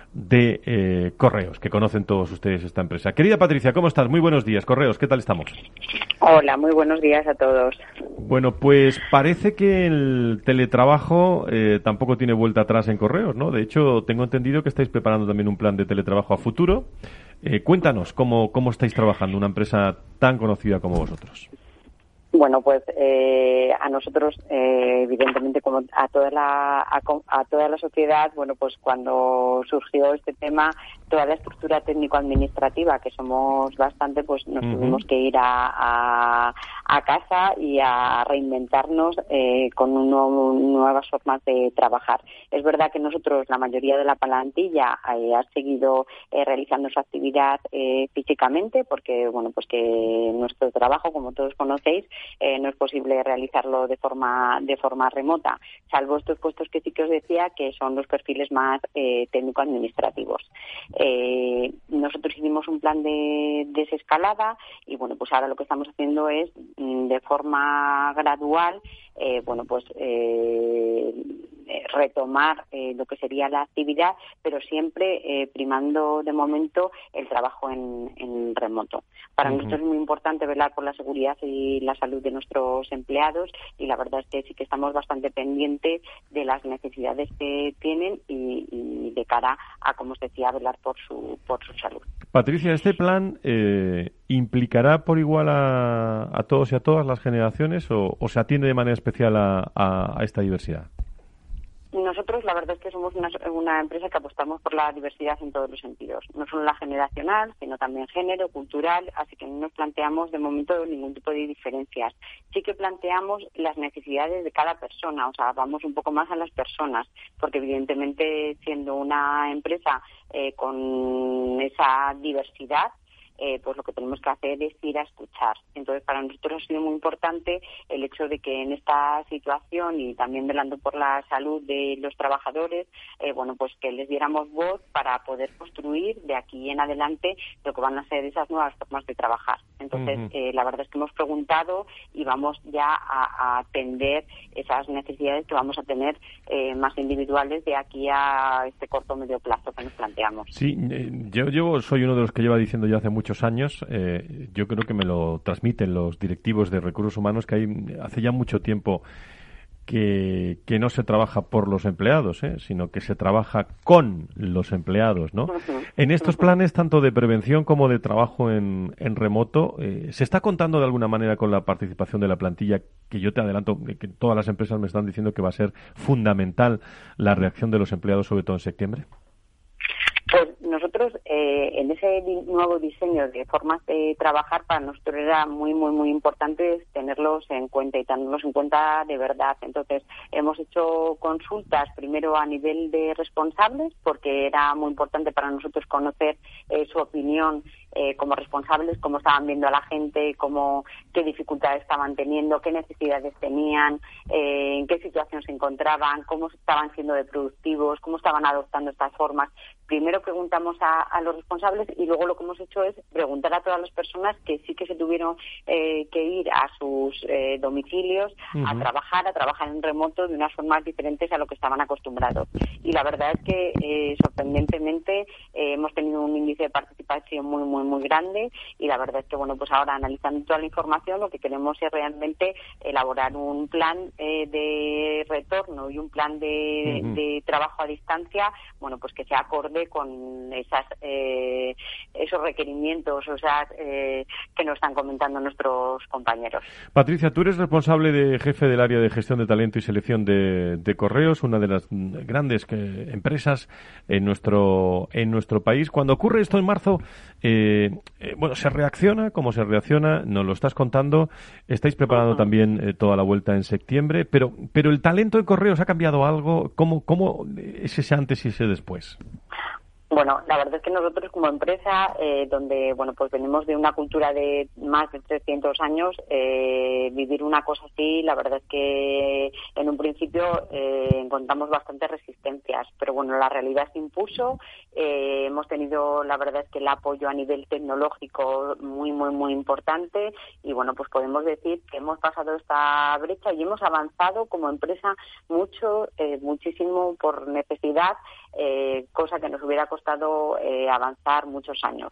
de eh, Correos, que conocen todos ustedes esta empresa. Querida Patricia, ¿cómo estás? Muy buenos días, Correos, ¿qué tal estamos? Hola, muy buenos días a todos. Bueno, pues parece que el teletrabajo eh, tampoco tiene vuelta atrás en Correos, ¿no? De hecho, tengo entendido que estáis preparando también un plan de teletrabajo a futuro. Eh, cuéntanos, ¿cómo, ¿cómo estáis trabajando una empresa tan conocida como vosotros? Bueno, pues eh, a nosotros, eh, evidentemente, como a toda la a, a toda la sociedad, bueno, pues cuando surgió este tema, toda la estructura técnico-administrativa, que somos bastante, pues nos uh-huh. tuvimos que ir a, a, a casa y a reinventarnos eh, con uno, nuevas formas de trabajar. Es verdad que nosotros, la mayoría de la plantilla, eh, ha seguido eh, realizando su actividad eh, físicamente, porque, bueno, pues que nuestro trabajo, como todos conocéis, Eh, no es posible realizarlo de forma de forma remota, salvo estos puestos que sí que os decía, que son los perfiles más eh, técnico-administrativos. Eh, nosotros hicimos un plan de desescalada y, bueno, pues ahora lo que estamos haciendo es, de forma gradual, eh, bueno, pues eh, retomar eh, lo que sería la actividad, pero siempre eh, primando de momento el trabajo en, en remoto. Para uh-huh. nosotros es muy importante velar por la seguridad y la salud de nuestros empleados, y la verdad es que sí que estamos bastante pendientes de las necesidades que tienen y, y de cara a, como os decía, velar por su por su salud. Patricia, ¿este plan eh, implicará por igual a, a todos y a todas las generaciones o, o se atiende de manera especial a, a, a esta diversidad? Nosotros, la verdad es que somos una, una empresa que apostamos por la diversidad en todos los sentidos, no solo la generacional, sino también género, cultural, así que no nos planteamos de momento ningún tipo de diferencias. Sí que planteamos las necesidades de cada persona, o sea, vamos un poco más a las personas, porque evidentemente siendo una empresa eh, con esa diversidad, Eh, pues lo que tenemos que hacer es ir a escuchar. Entonces, para nosotros ha sido muy importante el hecho de que en esta situación y también velando por la salud de los trabajadores, eh, bueno, pues que les diéramos voz para poder construir de aquí en adelante lo que van a ser esas nuevas formas de trabajar. Entonces, uh-huh. eh, la verdad es que hemos preguntado y vamos ya a, a atender esas necesidades que vamos a tener eh, más individuales de aquí a este corto o medio plazo que nos planteamos. Sí, eh, yo, yo soy uno de los que lleva diciendo ya hace mucho muchos años, eh, yo creo que me lo transmiten los directivos de recursos humanos, que hay hace ya mucho tiempo que, que no se trabaja por los empleados, ¿eh? sino que se trabaja con los empleados, ¿no? Uh-huh. En estos planes, tanto de prevención como de trabajo en, en remoto, eh, ¿se está contando de alguna manera con la participación de la plantilla? Que yo te adelanto, que todas las empresas me están diciendo que va a ser fundamental la reacción de los empleados, sobre todo en septiembre. Pues nosotros, eh, en ese di- nuevo diseño de formas de trabajar, para nosotros era muy, muy, muy importante tenerlos en cuenta y tenerlos en cuenta de verdad. Entonces, hemos hecho consultas primero a nivel de responsables, porque era muy importante para nosotros conocer eh, su opinión eh, como responsables, cómo estaban viendo a la gente, cómo, qué dificultades estaban teniendo, qué necesidades tenían, eh, en qué situación se encontraban, cómo estaban siendo de productivos, cómo estaban adoptando estas formas. Primero preguntamos a, a los responsables y luego lo que hemos hecho es preguntar a todas las personas que sí que se tuvieron eh, que ir a sus eh, domicilios uh-huh. a trabajar, a trabajar en remoto de unas formas diferentes a lo que estaban acostumbrados. Y la verdad es que eh, sorprendentemente eh, hemos tenido un índice de participación muy, muy, muy grande, y la verdad es que, bueno, pues ahora analizando toda la información lo que queremos es realmente elaborar un plan eh, de retorno y un plan de, uh-huh. de trabajo a distancia, bueno, pues que sea acorde con esas eh, esos requerimientos, o sea, eh, que nos están comentando nuestros compañeros. Patricia, tú eres responsable de jefe del área de gestión de talento y selección de, de Correos, una de las grandes que, empresas en nuestro en nuestro país. Cuando ocurre esto en marzo, eh, eh, bueno, se reacciona, ¿cómo se reacciona? Nos lo estás contando. Estáis preparando uh-huh. también eh, toda la vuelta en septiembre, pero pero el talento de Correos ha cambiado algo. ¿Cómo cómo es ese antes y ese después? Bueno, la verdad es que nosotros como empresa, eh, donde bueno pues venimos de una cultura de más de trescientos años, eh, vivir una cosa así, la verdad es que en un principio eh, encontramos bastantes resistencias, pero bueno, la realidad se impuso. Eh, hemos tenido, la verdad es que el apoyo a nivel tecnológico muy, muy, muy importante, y bueno, pues podemos decir que hemos pasado esta brecha y hemos avanzado como empresa mucho, eh, muchísimo por necesidad, eh, cosa que nos hubiera costado eh, avanzar muchos años.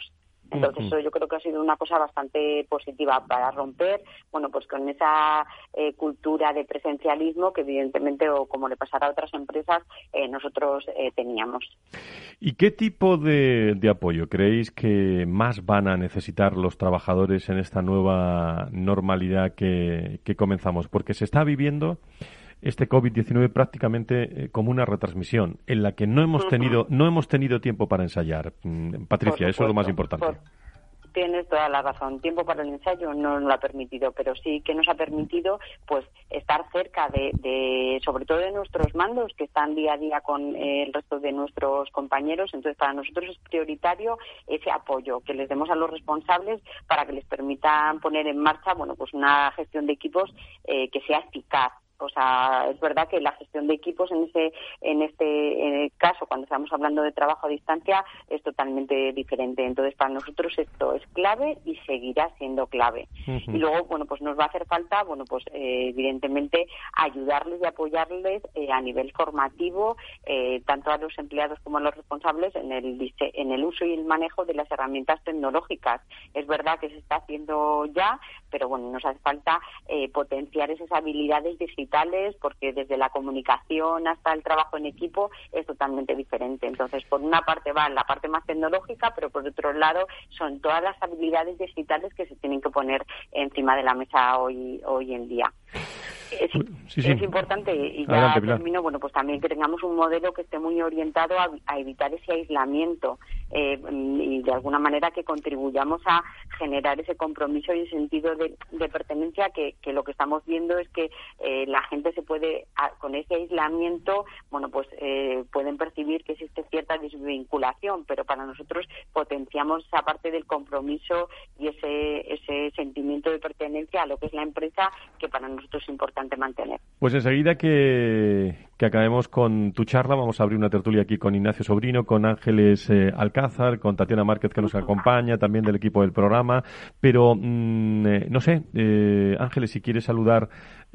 Entonces, eso yo creo que ha sido una cosa bastante positiva para romper, bueno, pues con esa eh, cultura de presencialismo que evidentemente, o como le pasará a otras empresas, eh, nosotros eh, teníamos. ¿Y qué tipo de, de apoyo creéis que más van a necesitar los trabajadores en esta nueva normalidad que, que comenzamos? Porque se está viviendo este COVID diecinueve prácticamente eh, como una retransmisión en la que no hemos tenido no hemos tenido tiempo para ensayar. Mm, Patricia, eso es lo más importante. Por, tienes toda la razón. Tiempo para el ensayo no nos lo ha permitido, pero sí que nos ha permitido pues estar cerca de, de sobre todo de nuestros mandos que están día a día con eh, el resto de nuestros compañeros. Entonces, para nosotros es prioritario ese apoyo que les demos a los responsables para que les permitan poner en marcha, bueno, pues una gestión de equipos eh, que sea eficaz. O sea, es verdad que la gestión de equipos en ese en este en el caso, cuando estamos hablando de trabajo a distancia, es totalmente diferente. Entonces, para nosotros esto es clave y seguirá siendo clave. Uh-huh. Y luego, bueno, pues nos va a hacer falta, bueno, pues eh, evidentemente ayudarles y apoyarles eh, a nivel formativo, eh, tanto a los empleados como a los responsables en el en el uso y el manejo de las herramientas tecnológicas. Es verdad que se está haciendo ya, pero bueno, nos hace falta eh, potenciar esas habilidades digitales, porque desde la comunicación hasta el trabajo en equipo es totalmente diferente. Entonces, por una parte va la parte más tecnológica, pero por otro lado son todas las habilidades digitales que se tienen que poner encima de la mesa hoy hoy en día. Es, sí, sí. es importante, y ya Adelante, termino, bueno, pues también que tengamos un modelo que esté muy orientado a, a evitar ese aislamiento eh, y de alguna manera que contribuyamos a generar ese compromiso y ese sentido de, de pertenencia que, que lo que estamos viendo es que eh, la gente se puede, a, con ese aislamiento, bueno, pues eh, pueden percibir que existe cierta desvinculación, pero para nosotros potenciamos esa parte del compromiso y ese, ese sentimiento de pertenencia a lo que es la empresa, que para nosotros es importante mantener. Pues enseguida que, que acabemos con tu charla, vamos a abrir una tertulia aquí con Ignacio Sobrino, con Ángeles eh, Alcázar, con Tatiana Márquez, que nos acompaña, también del equipo del programa, pero mmm, eh, no sé, eh, Ángeles, si quieres saludar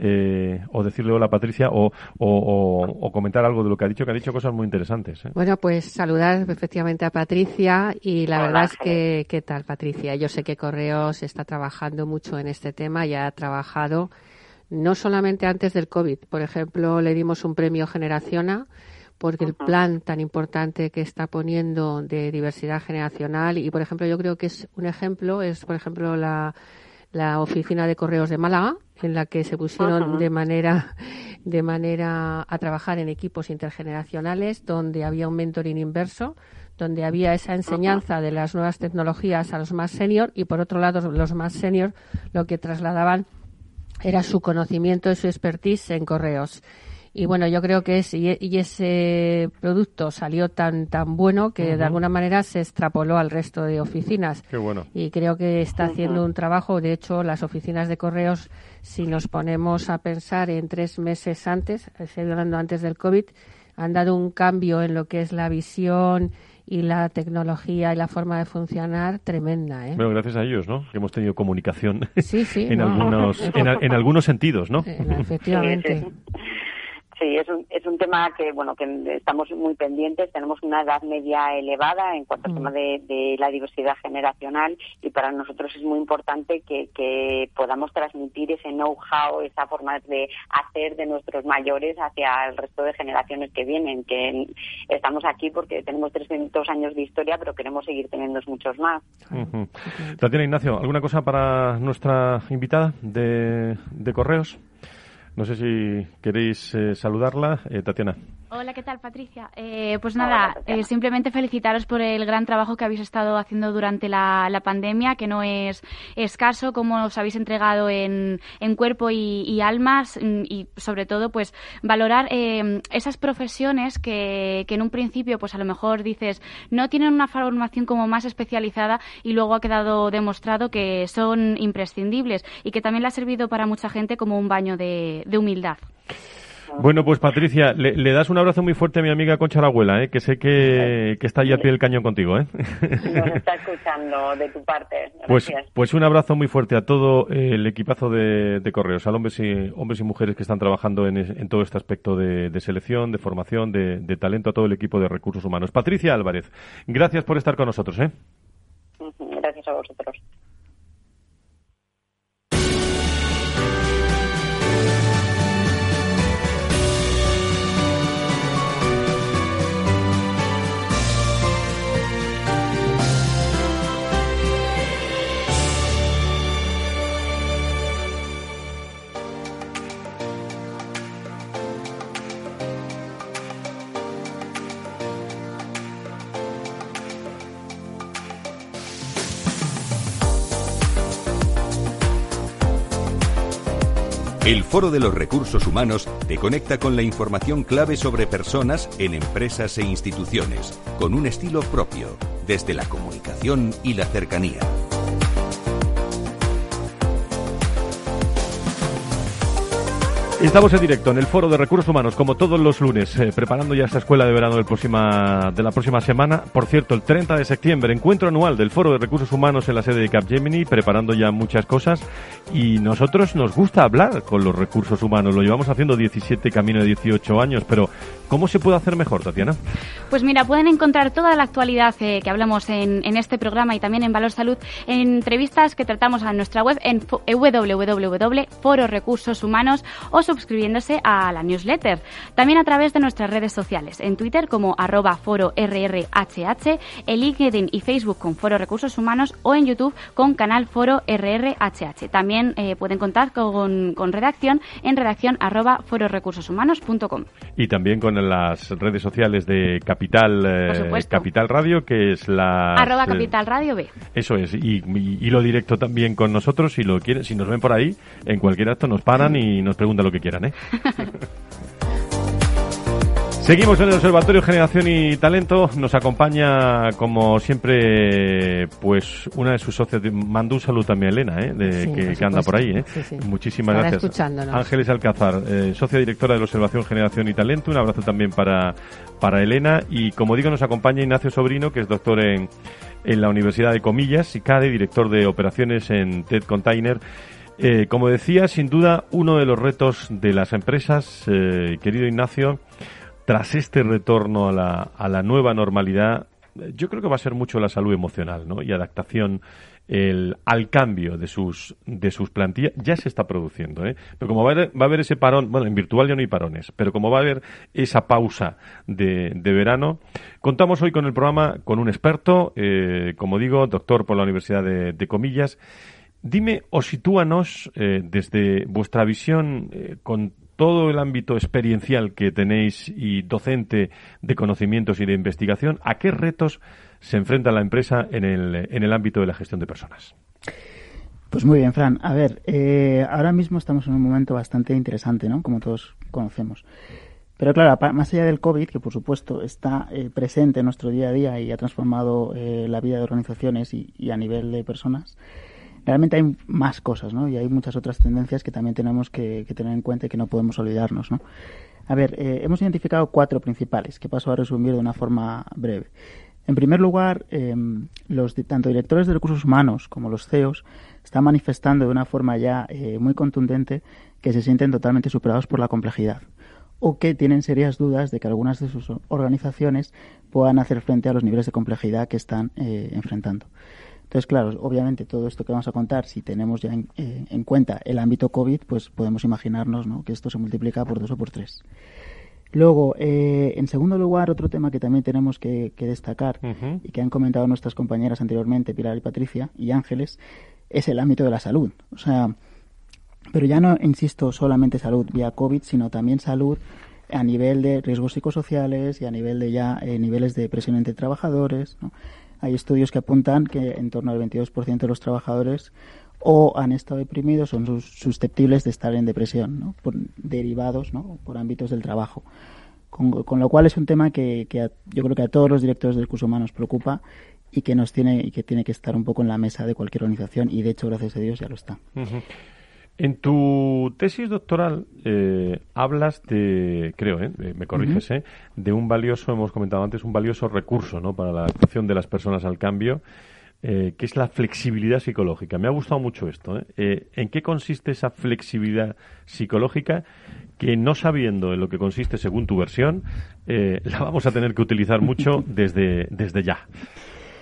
eh, o decirle hola a Patricia o, o, o, o comentar algo de lo que ha dicho, que ha dicho cosas muy interesantes. ¿eh? Bueno, pues saludar efectivamente a Patricia y la hola, verdad Ángeles. es que, ¿qué tal, Patricia? Yo sé que Correos está trabajando mucho en este tema, ya ha trabajado no solamente antes del COVID. Por ejemplo, le dimos un premio Generaciona porque el plan tan importante que está poniendo de diversidad generacional y, por ejemplo, yo creo que es un ejemplo, es, por ejemplo, la, la oficina de Correos de Málaga, en la que se pusieron uh-huh. de manera de manera a trabajar en equipos intergeneracionales, donde había un mentoring inverso, donde había esa enseñanza de las nuevas tecnologías a los más senior y, por otro lado, los más senior lo que trasladaban era su conocimiento y su expertise en correos. Y bueno, yo creo que es, y, y ese producto salió tan tan bueno que uh-huh. de alguna manera se extrapoló al resto de oficinas. Qué bueno. Y creo que está uh-huh. haciendo un trabajo. De hecho, las oficinas de correos, si nos ponemos a pensar en tres meses antes, estoy hablando antes del COVID, han dado un cambio en lo que es la visión y la tecnología y la forma de funcionar tremenda, ¿eh? Bueno, gracias a ellos, ¿no? Que hemos tenido comunicación sí, sí, en, no. algunos, en, en algunos sentidos, ¿no? Efectivamente. Sí, sí. Sí, es un, es un tema que, bueno, que estamos muy pendientes. Tenemos una edad media elevada en cuanto al mm. tema de, de la diversidad generacional y para nosotros es muy importante que, que podamos transmitir ese know-how, esa forma de hacer de nuestros mayores hacia el resto de generaciones que vienen, que estamos aquí porque tenemos trescientos años de historia, pero queremos seguir teniendo muchos más. Uh-huh. Tatiana, Ignacio, ¿alguna cosa para nuestra invitada de, de Correos? No sé si queréis eh, saludarla. Eh, Tatiana. Hola, ¿qué tal, Patricia? Eh, pues nada, Hola, eh, simplemente felicitaros por el gran trabajo que habéis estado haciendo durante la, la pandemia, que no es escaso, como os habéis entregado en, en cuerpo y, y almas y, sobre todo, pues valorar eh, esas profesiones que, que en un principio, pues a lo mejor dices, no tienen una formación como más especializada y luego ha quedado demostrado que son imprescindibles y que también le ha servido para mucha gente como un baño de, de humildad. Bueno, pues Patricia, le, le das un abrazo muy fuerte a mi amiga Concha la Abuela, ¿eh? Que sé que, que está ahí al pie del cañón contigo, ¿eh? Nos está escuchando de tu parte. Pues, pues un abrazo muy fuerte a todo el equipazo de, de Correos, a hombres y, hombres y mujeres que están trabajando en, en todo este aspecto de, de selección, de formación, de, de talento, a todo el equipo de recursos humanos. Patricia Álvarez, gracias por estar con nosotros, ¿eh? Gracias. a vosotros. El Foro de los Recursos Humanos te conecta con la información clave sobre personas en empresas e instituciones, con un estilo propio, desde la comunicación y la cercanía. Estamos en directo en el Foro de Recursos Humanos, como todos los lunes, eh, preparando ya esta escuela de verano del próxima, de la próxima semana. Por cierto, el treinta de septiembre, encuentro anual del Foro de Recursos Humanos en la sede de Capgemini, preparando ya muchas cosas. Y nosotros nos gusta hablar con los recursos humanos. Lo llevamos haciendo diecisiete, camino de dieciocho años, pero ¿cómo se puede hacer mejor, Tatiana? Pues mira, pueden encontrar toda la actualidad eh, que hablamos en, en este programa y también en Valor Salud en entrevistas que tratamos en nuestra web en w w w punto foro recursos humanos o suscribiéndose a la newsletter. También a través de nuestras redes sociales, en Twitter como arroba foro rrhh, en LinkedIn y Facebook con Foro Recursos Humanos o en YouTube con canal Foro R R H H. También eh, pueden contar con, con redacción en redacción arroba foro recursos humanos punto com. Y también con las redes sociales de Capital eh, Capital Radio, que es la arroba Capital Radio B. Eso es, y, y, y lo directo también con nosotros, si lo quieren, si nos ven por ahí, en cualquier acto nos paran y nos preguntan lo que quieran, ¿eh? Seguimos en el Observatorio Generación y Talento. Nos acompaña, como siempre, pues una de sus socias. Mando un saludo también a Elena, ¿eh? De, sí, que, que anda por ahí, ¿eh? Sí, sí. Muchísimas Estará gracias. Escuchándonos. Ángeles Alcázar, eh, socia directora del Observatorio Generación y Talento. Un abrazo también para, para Elena. Y como digo, nos acompaña Ignacio Sobrino, que es doctor en, en la Universidad de Comillas, y CADE, director de operaciones en T E D Container. Eh, como decía, sin duda, uno de los retos de las empresas, eh, querido Ignacio, tras este retorno a la, a la nueva normalidad, yo creo que va a ser mucho la salud emocional, ¿no? Y adaptación el, al cambio de sus de sus plantillas. Ya se está produciendo, ¿eh? Pero como va a, haber, va a haber ese parón, bueno, en virtual ya no hay parones, pero como va a haber esa pausa de, de verano, contamos hoy con el programa con un experto, eh, como digo, doctor por la Universidad de, de Comillas. Dime o sitúanos eh, desde vuestra visión eh, con todo el ámbito experiencial que tenéis y docente de conocimientos y de investigación, ¿a qué retos se enfrenta la empresa en el, en el ámbito de la gestión de personas? Pues muy bien, Fran. A ver, eh, ahora mismo estamos en un momento bastante interesante, ¿no? Como todos conocemos. Pero claro, más allá del COVID, que por supuesto está eh, presente en nuestro día a día y ha transformado eh, la vida de organizaciones y, y a nivel de personas, realmente hay más cosas, ¿no? Y hay muchas otras tendencias que también tenemos que, que tener en cuenta y que no podemos olvidarnos, ¿no? A ver, eh, hemos identificado cuatro principales que paso a resumir de una forma breve. En primer lugar, eh, los tanto directores de recursos humanos como los C E Os están manifestando de una forma ya eh, muy contundente que se sienten totalmente superados por la complejidad o que tienen serias dudas de que algunas de sus organizaciones puedan hacer frente a los niveles de complejidad que están eh, enfrentando. Entonces, claro, obviamente todo esto que vamos a contar, si tenemos ya en, eh, en cuenta el ámbito COVID, pues podemos imaginarnos, ¿no?, que esto se multiplica por dos o por tres. Luego, eh, en segundo lugar, otro tema que también tenemos que, que destacar uh-huh. y que han comentado nuestras compañeras anteriormente, Pilar y Patricia, y Ángeles, es el ámbito de la salud. O sea, pero ya no, insisto, solamente salud vía COVID, sino también salud a nivel de riesgos psicosociales y a nivel de ya eh, niveles de presión entre trabajadores, ¿no? Hay estudios que apuntan que en torno al veintidós por ciento de los trabajadores o han estado deprimidos o son susceptibles de estar en depresión, ¿no?, por derivados, ¿no?, por ámbitos del trabajo. Con, con lo cual es un tema que, que a, yo creo que a todos los directores de recursos humanos preocupa y que nos tiene y que tiene que estar un poco en la mesa de cualquier organización, y de hecho, gracias a Dios, ya lo está. Uh-huh. En tu tesis doctoral eh, hablas de, creo, eh, me corriges, uh-huh. eh, de un valioso, hemos comentado antes, un valioso recurso, ¿no?, para la adaptación de las personas al cambio, eh, que es la flexibilidad psicológica. Me ha gustado mucho esto. ¿eh? Eh, ¿En qué consiste esa flexibilidad psicológica que, no sabiendo en lo que consiste según tu versión, eh, la vamos a tener que utilizar mucho desde, desde ya?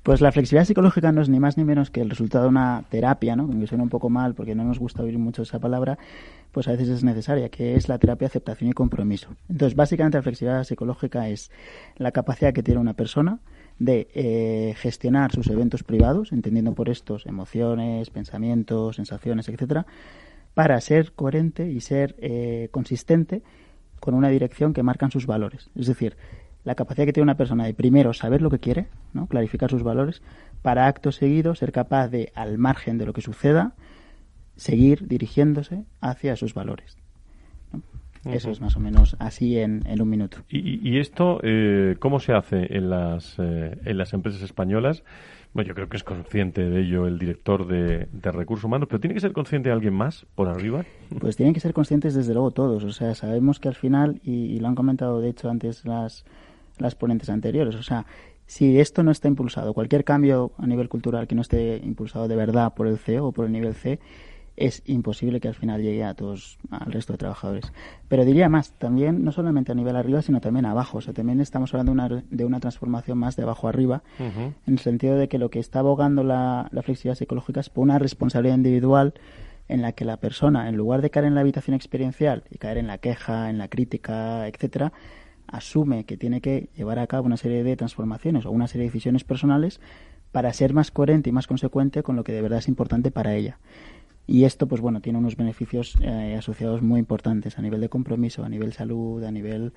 Pues la flexibilidad psicológica no es ni más ni menos que el resultado de una terapia, ¿no? Que suena un poco mal porque no nos gusta oír mucho esa palabra, pues a veces es necesaria, que es la terapia de aceptación y compromiso. Entonces, básicamente la flexibilidad psicológica es la capacidad que tiene una persona de eh, gestionar sus eventos privados, entendiendo por estos emociones, pensamientos, sensaciones, etcétera, para ser coherente y ser eh, consistente con una dirección que marcan sus valores. Es decir, la capacidad que tiene una persona de primero saber lo que quiere, ¿no? Clarificar sus valores, para acto seguido ser capaz de, al margen de lo que suceda, seguir dirigiéndose hacia esos valores, ¿no? Uh-huh. Eso es más o menos así en, en un minuto. ¿Y, y esto eh, cómo se hace en las, eh, en las empresas españolas? Bueno, yo creo que es consciente de ello el director de, de Recursos Humanos, pero ¿tiene que ser consciente alguien más por arriba? Pues tienen que ser conscientes desde luego todos. O sea, sabemos que al final, y, y lo han comentado de hecho antes las... las ponentes anteriores, o sea, si esto no está impulsado, cualquier cambio a nivel cultural que no esté impulsado de verdad por el C E O o por el nivel C, es imposible que al final llegue a todos, al resto de trabajadores. Pero diría más, también, no solamente a nivel arriba, sino también abajo, o sea, también estamos hablando de una, de una transformación más de abajo arriba, uh-huh. en el sentido de que lo que está abogando la, la flexibilidad psicológica es por una responsabilidad individual en la que la persona, en lugar de caer en la habitación experiencial y caer en la queja, en la crítica, etcétera, asume que tiene que llevar a cabo una serie de transformaciones o una serie de decisiones personales para ser más coherente y más consecuente con lo que de verdad es importante para ella. Y esto, pues bueno, tiene unos beneficios eh, asociados muy importantes a nivel de compromiso, a nivel salud, a nivel...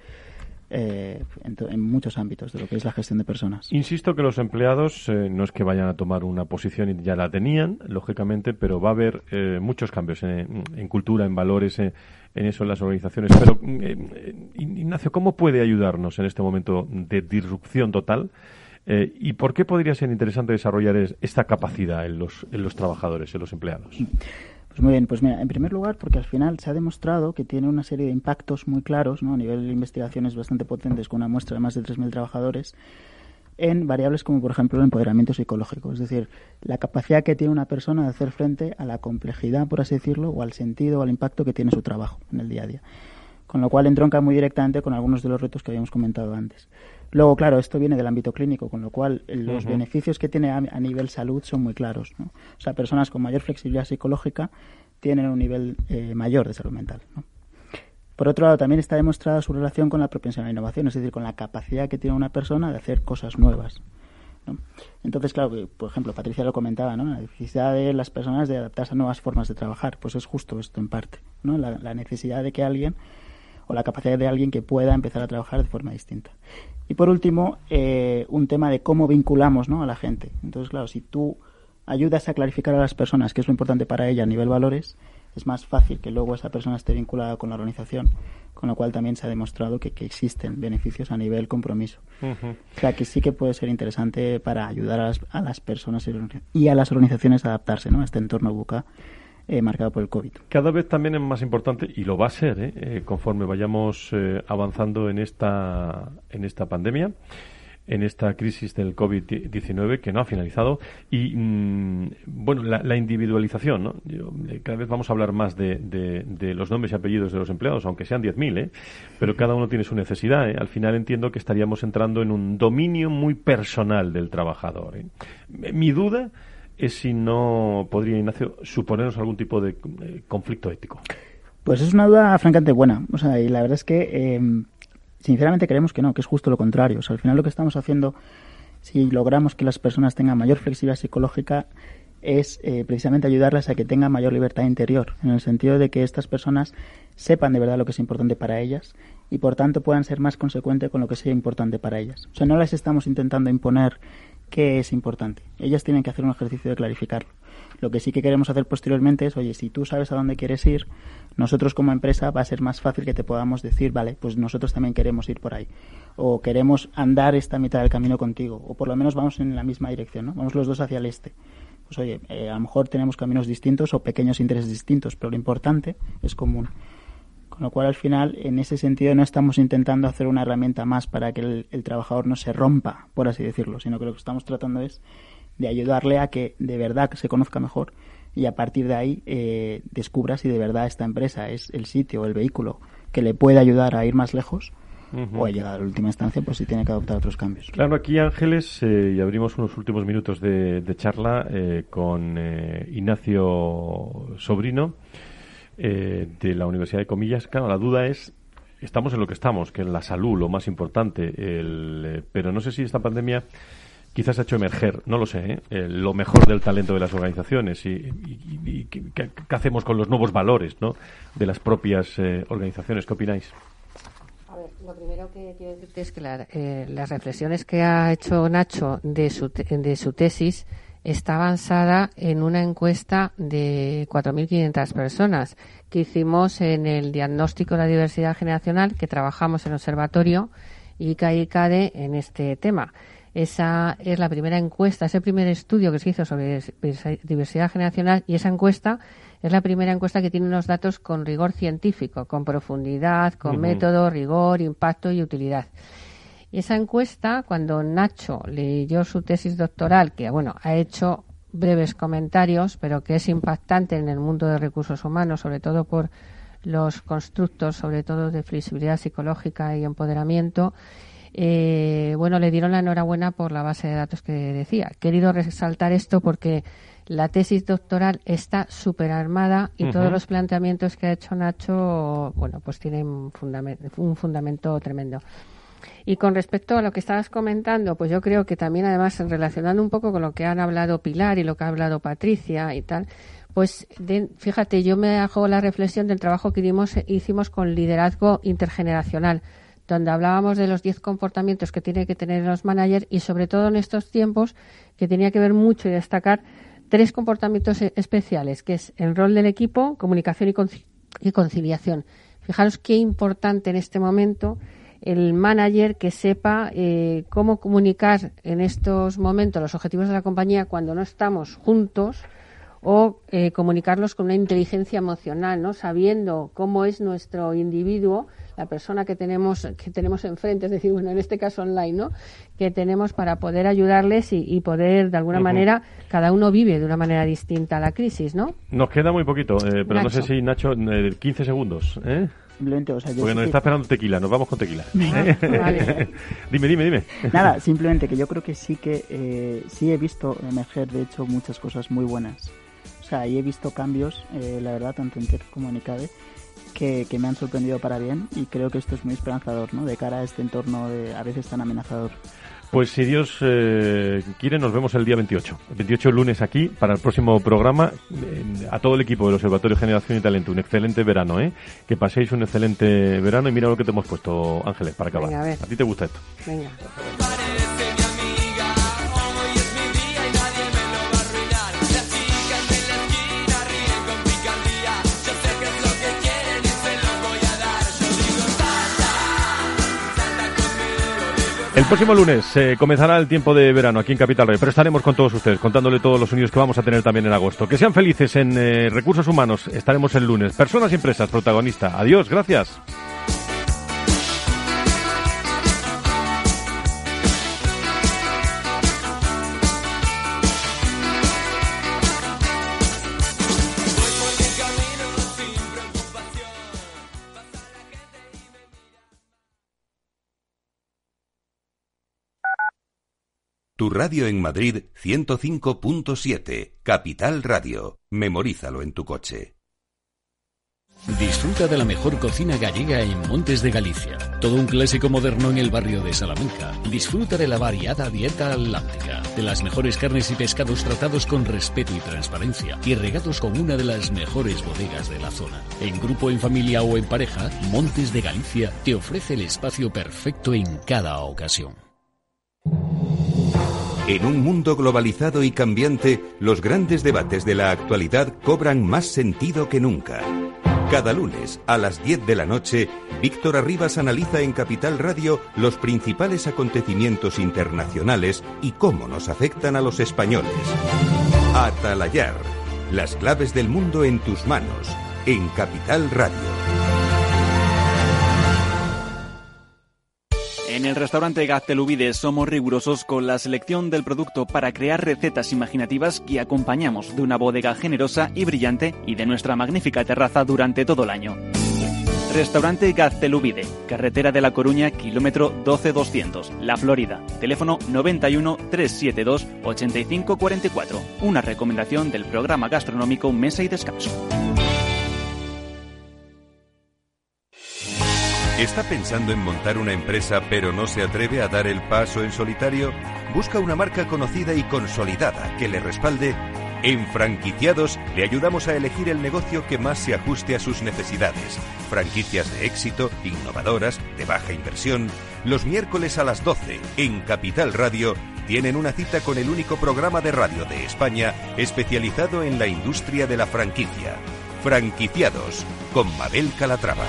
Eh, en, en muchos ámbitos de lo que es la gestión de personas. Insisto que los empleados eh, no es que vayan a tomar una posición y ya la tenían, lógicamente, pero va a haber eh, muchos cambios en, en cultura, en valores, en, en eso, en las organizaciones. Pero, eh, Ignacio, ¿cómo puede ayudarnos en este momento de disrupción total? Eh, ¿Y por qué podría ser interesante desarrollar es, esta capacidad en los, en los trabajadores, en los empleados? Pues muy bien, pues mira, en primer lugar, porque al final se ha demostrado que tiene una serie de impactos muy claros, ¿no? A nivel de investigaciones bastante potentes, con una muestra de más de tres mil trabajadores, en variables como, por ejemplo, el empoderamiento psicológico. Es decir, la capacidad que tiene una persona de hacer frente a la complejidad, por así decirlo, o al sentido o al impacto que tiene su trabajo en el día a día. Con lo cual entronca muy directamente con algunos de los retos que habíamos comentado antes. Luego, claro, esto viene del ámbito clínico, con lo cual los uh-huh. beneficios que tiene a, a nivel salud son muy claros, ¿no? O sea, personas con mayor flexibilidad psicológica tienen un nivel eh, mayor de salud mental, ¿no? Por otro lado, también está demostrada su relación con la propensión a la innovación, es decir, con la capacidad que tiene una persona de hacer cosas nuevas, ¿no? Entonces, claro, por ejemplo, Patricia lo comentaba, ¿no? La necesidad de las personas de adaptarse a nuevas formas de trabajar, pues es justo esto en parte, ¿no? La, la necesidad de que alguien, o la capacidad de alguien que pueda empezar a trabajar de forma distinta. Y por último, eh, un tema de cómo vinculamos, ¿no? a la gente. Entonces, claro, si tú ayudas a clarificar a las personas qué es lo importante para ella a nivel valores, es más fácil que luego esa persona esté vinculada con la organización, con lo cual también se ha demostrado que, que existen beneficios a nivel compromiso. Uh-huh. O sea, que sí que puede ser interesante para ayudar a las, a las personas y a las organizaciones a adaptarse, ¿no? a este entorno VUCA eh, marcado por el COVID. Cada vez también es más importante, y lo va a ser, ¿eh? Eh, conforme vayamos eh, avanzando en esta, en esta pandemia, en esta crisis del COVID diecinueve que no ha finalizado, y mmm, bueno, la, la individualización, ¿no? Yo, eh, cada vez vamos a hablar más de, de, de los nombres y apellidos de los empleados, aunque sean diez mil, ¿eh? Pero cada uno tiene su necesidad, ¿eh? Al final entiendo que estaríamos entrando en un dominio muy personal del trabajador, ¿eh? Mi duda es si no podría, Ignacio, suponernos algún tipo de eh, conflicto ético. Pues es una duda francamente buena, o sea, y la verdad es que eh, sinceramente creemos que no, que es justo lo contrario. O sea, al final lo que estamos haciendo, si logramos que las personas tengan mayor flexibilidad psicológica, es eh, precisamente ayudarlas a que tengan mayor libertad interior, en el sentido de que estas personas sepan de verdad lo que es importante para ellas y por tanto puedan ser más consecuentes con lo que sea importante para ellas. O sea, no les estamos intentando imponer qué es importante. Ellas tienen que hacer un ejercicio de clarificarlo. Lo que sí que queremos hacer posteriormente es, oye, si tú sabes a dónde quieres ir, nosotros como empresa va a ser más fácil que te podamos decir, vale, pues nosotros también queremos ir por ahí. O queremos andar esta mitad del camino contigo. O por lo menos vamos en la misma dirección, ¿no? Vamos los dos hacia el este. Pues oye, eh, a lo mejor tenemos caminos distintos o pequeños intereses distintos, pero lo importante es común. Con lo cual, al final, en ese sentido, no estamos intentando hacer una herramienta más para que el, el trabajador no se rompa, por así decirlo, sino que lo que estamos tratando es de ayudarle a que de verdad se conozca mejor y a partir de ahí eh, descubra si de verdad esta empresa es el sitio o el vehículo que le puede ayudar a ir más lejos Uh-huh. O llegado a la última instancia, pues sí tiene que adoptar otros cambios. Claro, aquí Ángeles, eh, y abrimos unos últimos minutos de, de charla eh, con eh, Ignacio Sobrino eh, de la Universidad de Comillas. Claro, la duda es, estamos en lo que estamos, que es la salud, lo más importante, el, eh, pero no sé si esta pandemia quizás ha hecho emerger, no lo sé, ¿eh? Eh, lo mejor del talento de las organizaciones y, y, y, y qué, qué hacemos con los nuevos valores, ¿no?, de las propias eh, organizaciones. ¿Qué opináis? A ver, lo primero que quiero decirte es que la, eh, las reflexiones que ha hecho Nacho de su, te, de su tesis está avanzada en una encuesta de cuatro mil quinientas personas que hicimos en el diagnóstico de la diversidad generacional, que trabajamos en el observatorio I C A y I C A D E en este tema. Esa es la primera encuesta, ese primer estudio que se hizo sobre diversidad generacional, y esa encuesta es la primera encuesta que tiene unos datos con rigor científico, con profundidad, con uh-huh. método, rigor, impacto y utilidad. Y esa encuesta, cuando Nacho leyó su tesis doctoral, que bueno, ha hecho breves comentarios, pero que es impactante en el mundo de recursos humanos, sobre todo por los constructos, sobre todo de flexibilidad psicológica y empoderamiento, Eh, bueno, le dieron la enhorabuena por la base de datos que decía. He querido resaltar esto porque la tesis doctoral está súper armada y uh-huh. todos los planteamientos que ha hecho Nacho, bueno, pues tienen un fundamento, un fundamento tremendo. Y con respecto a lo que estabas comentando, pues yo creo que también, además, relacionando un poco con lo que han hablado Pilar y lo que ha hablado Patricia y tal, pues de, fíjate, yo me hago la reflexión del trabajo que dimos, hicimos con liderazgo intergeneracional, donde hablábamos de los diez comportamientos que tiene que tener los managers y, sobre todo en estos tiempos, que tenía que ver mucho y destacar tres comportamientos especiales, que es el rol del equipo, comunicación y, conci- y conciliación. Fijaros qué importante en este momento el manager que sepa eh, cómo comunicar en estos momentos los objetivos de la compañía cuando no estamos juntos, o eh, comunicarlos con una inteligencia emocional, ¿no?, sabiendo cómo es nuestro individuo, la persona que tenemos que tenemos enfrente, es decir, bueno, en este caso online, ¿no?, que tenemos para poder ayudarles y, y poder, de alguna uh-huh. manera, cada uno vive de una manera distinta la crisis, ¿no? Nos queda muy poquito, eh, pero Nacho. No sé si, Nacho, eh, quince segundos, ¿eh? Simplemente, o sea, yo Porque nos que... está esperando tequila, nos vamos con tequila. ¿Eh? Vale. dime, dime, dime. Nada, simplemente que yo creo que sí que eh, sí he visto emerger, de hecho, muchas cosas muy buenas. O sea, y he visto cambios, eh, la verdad, tanto en T E C como en I C A D E, que, que me han sorprendido para bien, y creo que esto es muy esperanzador, ¿no?, de cara a este entorno de, a veces tan amenazador. Pues si Dios eh, quiere, nos vemos el día veintiocho. El veintiocho, lunes, aquí, para el próximo programa. Eh, a todo el equipo del Observatorio Generación y Talento, un excelente verano, ¿eh? Que paséis un excelente verano, y mira lo que te hemos puesto, Ángeles, para acabar. Venga, a ver. ¿A ti te gusta esto? Venga. El próximo lunes eh, comenzará el tiempo de verano aquí en Capital Radio, pero estaremos con todos ustedes, contándole todos los unidos que vamos a tener también en agosto. Que sean felices en eh, Recursos Humanos, estaremos el lunes. Personas y empresas, protagonista. Adiós, gracias. Tu radio en Madrid, ciento cinco punto siete, Capital Radio. Memorízalo en tu coche. Disfruta de la mejor cocina gallega en Montes de Galicia. Todo un clásico moderno en el barrio de Salamanca. Disfruta de la variada dieta atlántica, de las mejores carnes y pescados tratados con respeto y transparencia, y regados con una de las mejores bodegas de la zona. En grupo, en familia o en pareja, Montes de Galicia te ofrece el espacio perfecto en cada ocasión. En un mundo globalizado y cambiante, los grandes debates de la actualidad cobran más sentido que nunca. Cada lunes, a las diez de la noche, Víctor Arribas analiza en Capital Radio los principales acontecimientos internacionales y cómo nos afectan a los españoles. Atalayar, las claves del mundo en tus manos, en Capital Radio. En el restaurante Gaztelubides somos rigurosos con la selección del producto para crear recetas imaginativas que acompañamos de una bodega generosa y brillante y de nuestra magnífica terraza durante todo el año. Restaurante Gaztelubide, carretera de La Coruña, kilómetro doce doscientos, La Florida. Teléfono noventa y uno, trescientos setenta y dos, ochenta y cinco cuarenta y cuatro. Una recomendación del programa gastronómico Mesa y Descanso. ¿Está pensando en montar una empresa pero no se atreve a dar el paso en solitario? ¿Busca una marca conocida y consolidada que le respalde? En Franquiciados le ayudamos a elegir el negocio que más se ajuste a sus necesidades. Franquicias de éxito, innovadoras, de baja inversión. Los miércoles a las doce, en Capital Radio, tienen una cita con el único programa de radio de España especializado en la industria de la franquicia. Franquiciados, con Mabel Calatrava.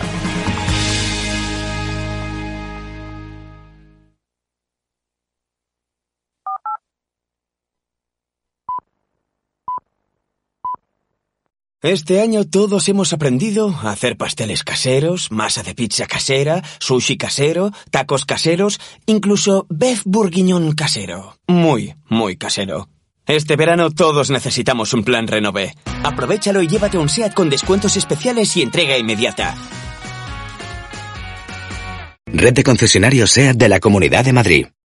Este año todos hemos aprendido a hacer pasteles caseros, masa de pizza casera, sushi casero, tacos caseros, incluso beef bourguignon casero. Muy, muy casero. Este verano todos necesitamos un plan Renové. Aprovéchalo y llévate un SEAT con descuentos especiales y entrega inmediata. Red de concesionarios SEAT de la Comunidad de Madrid.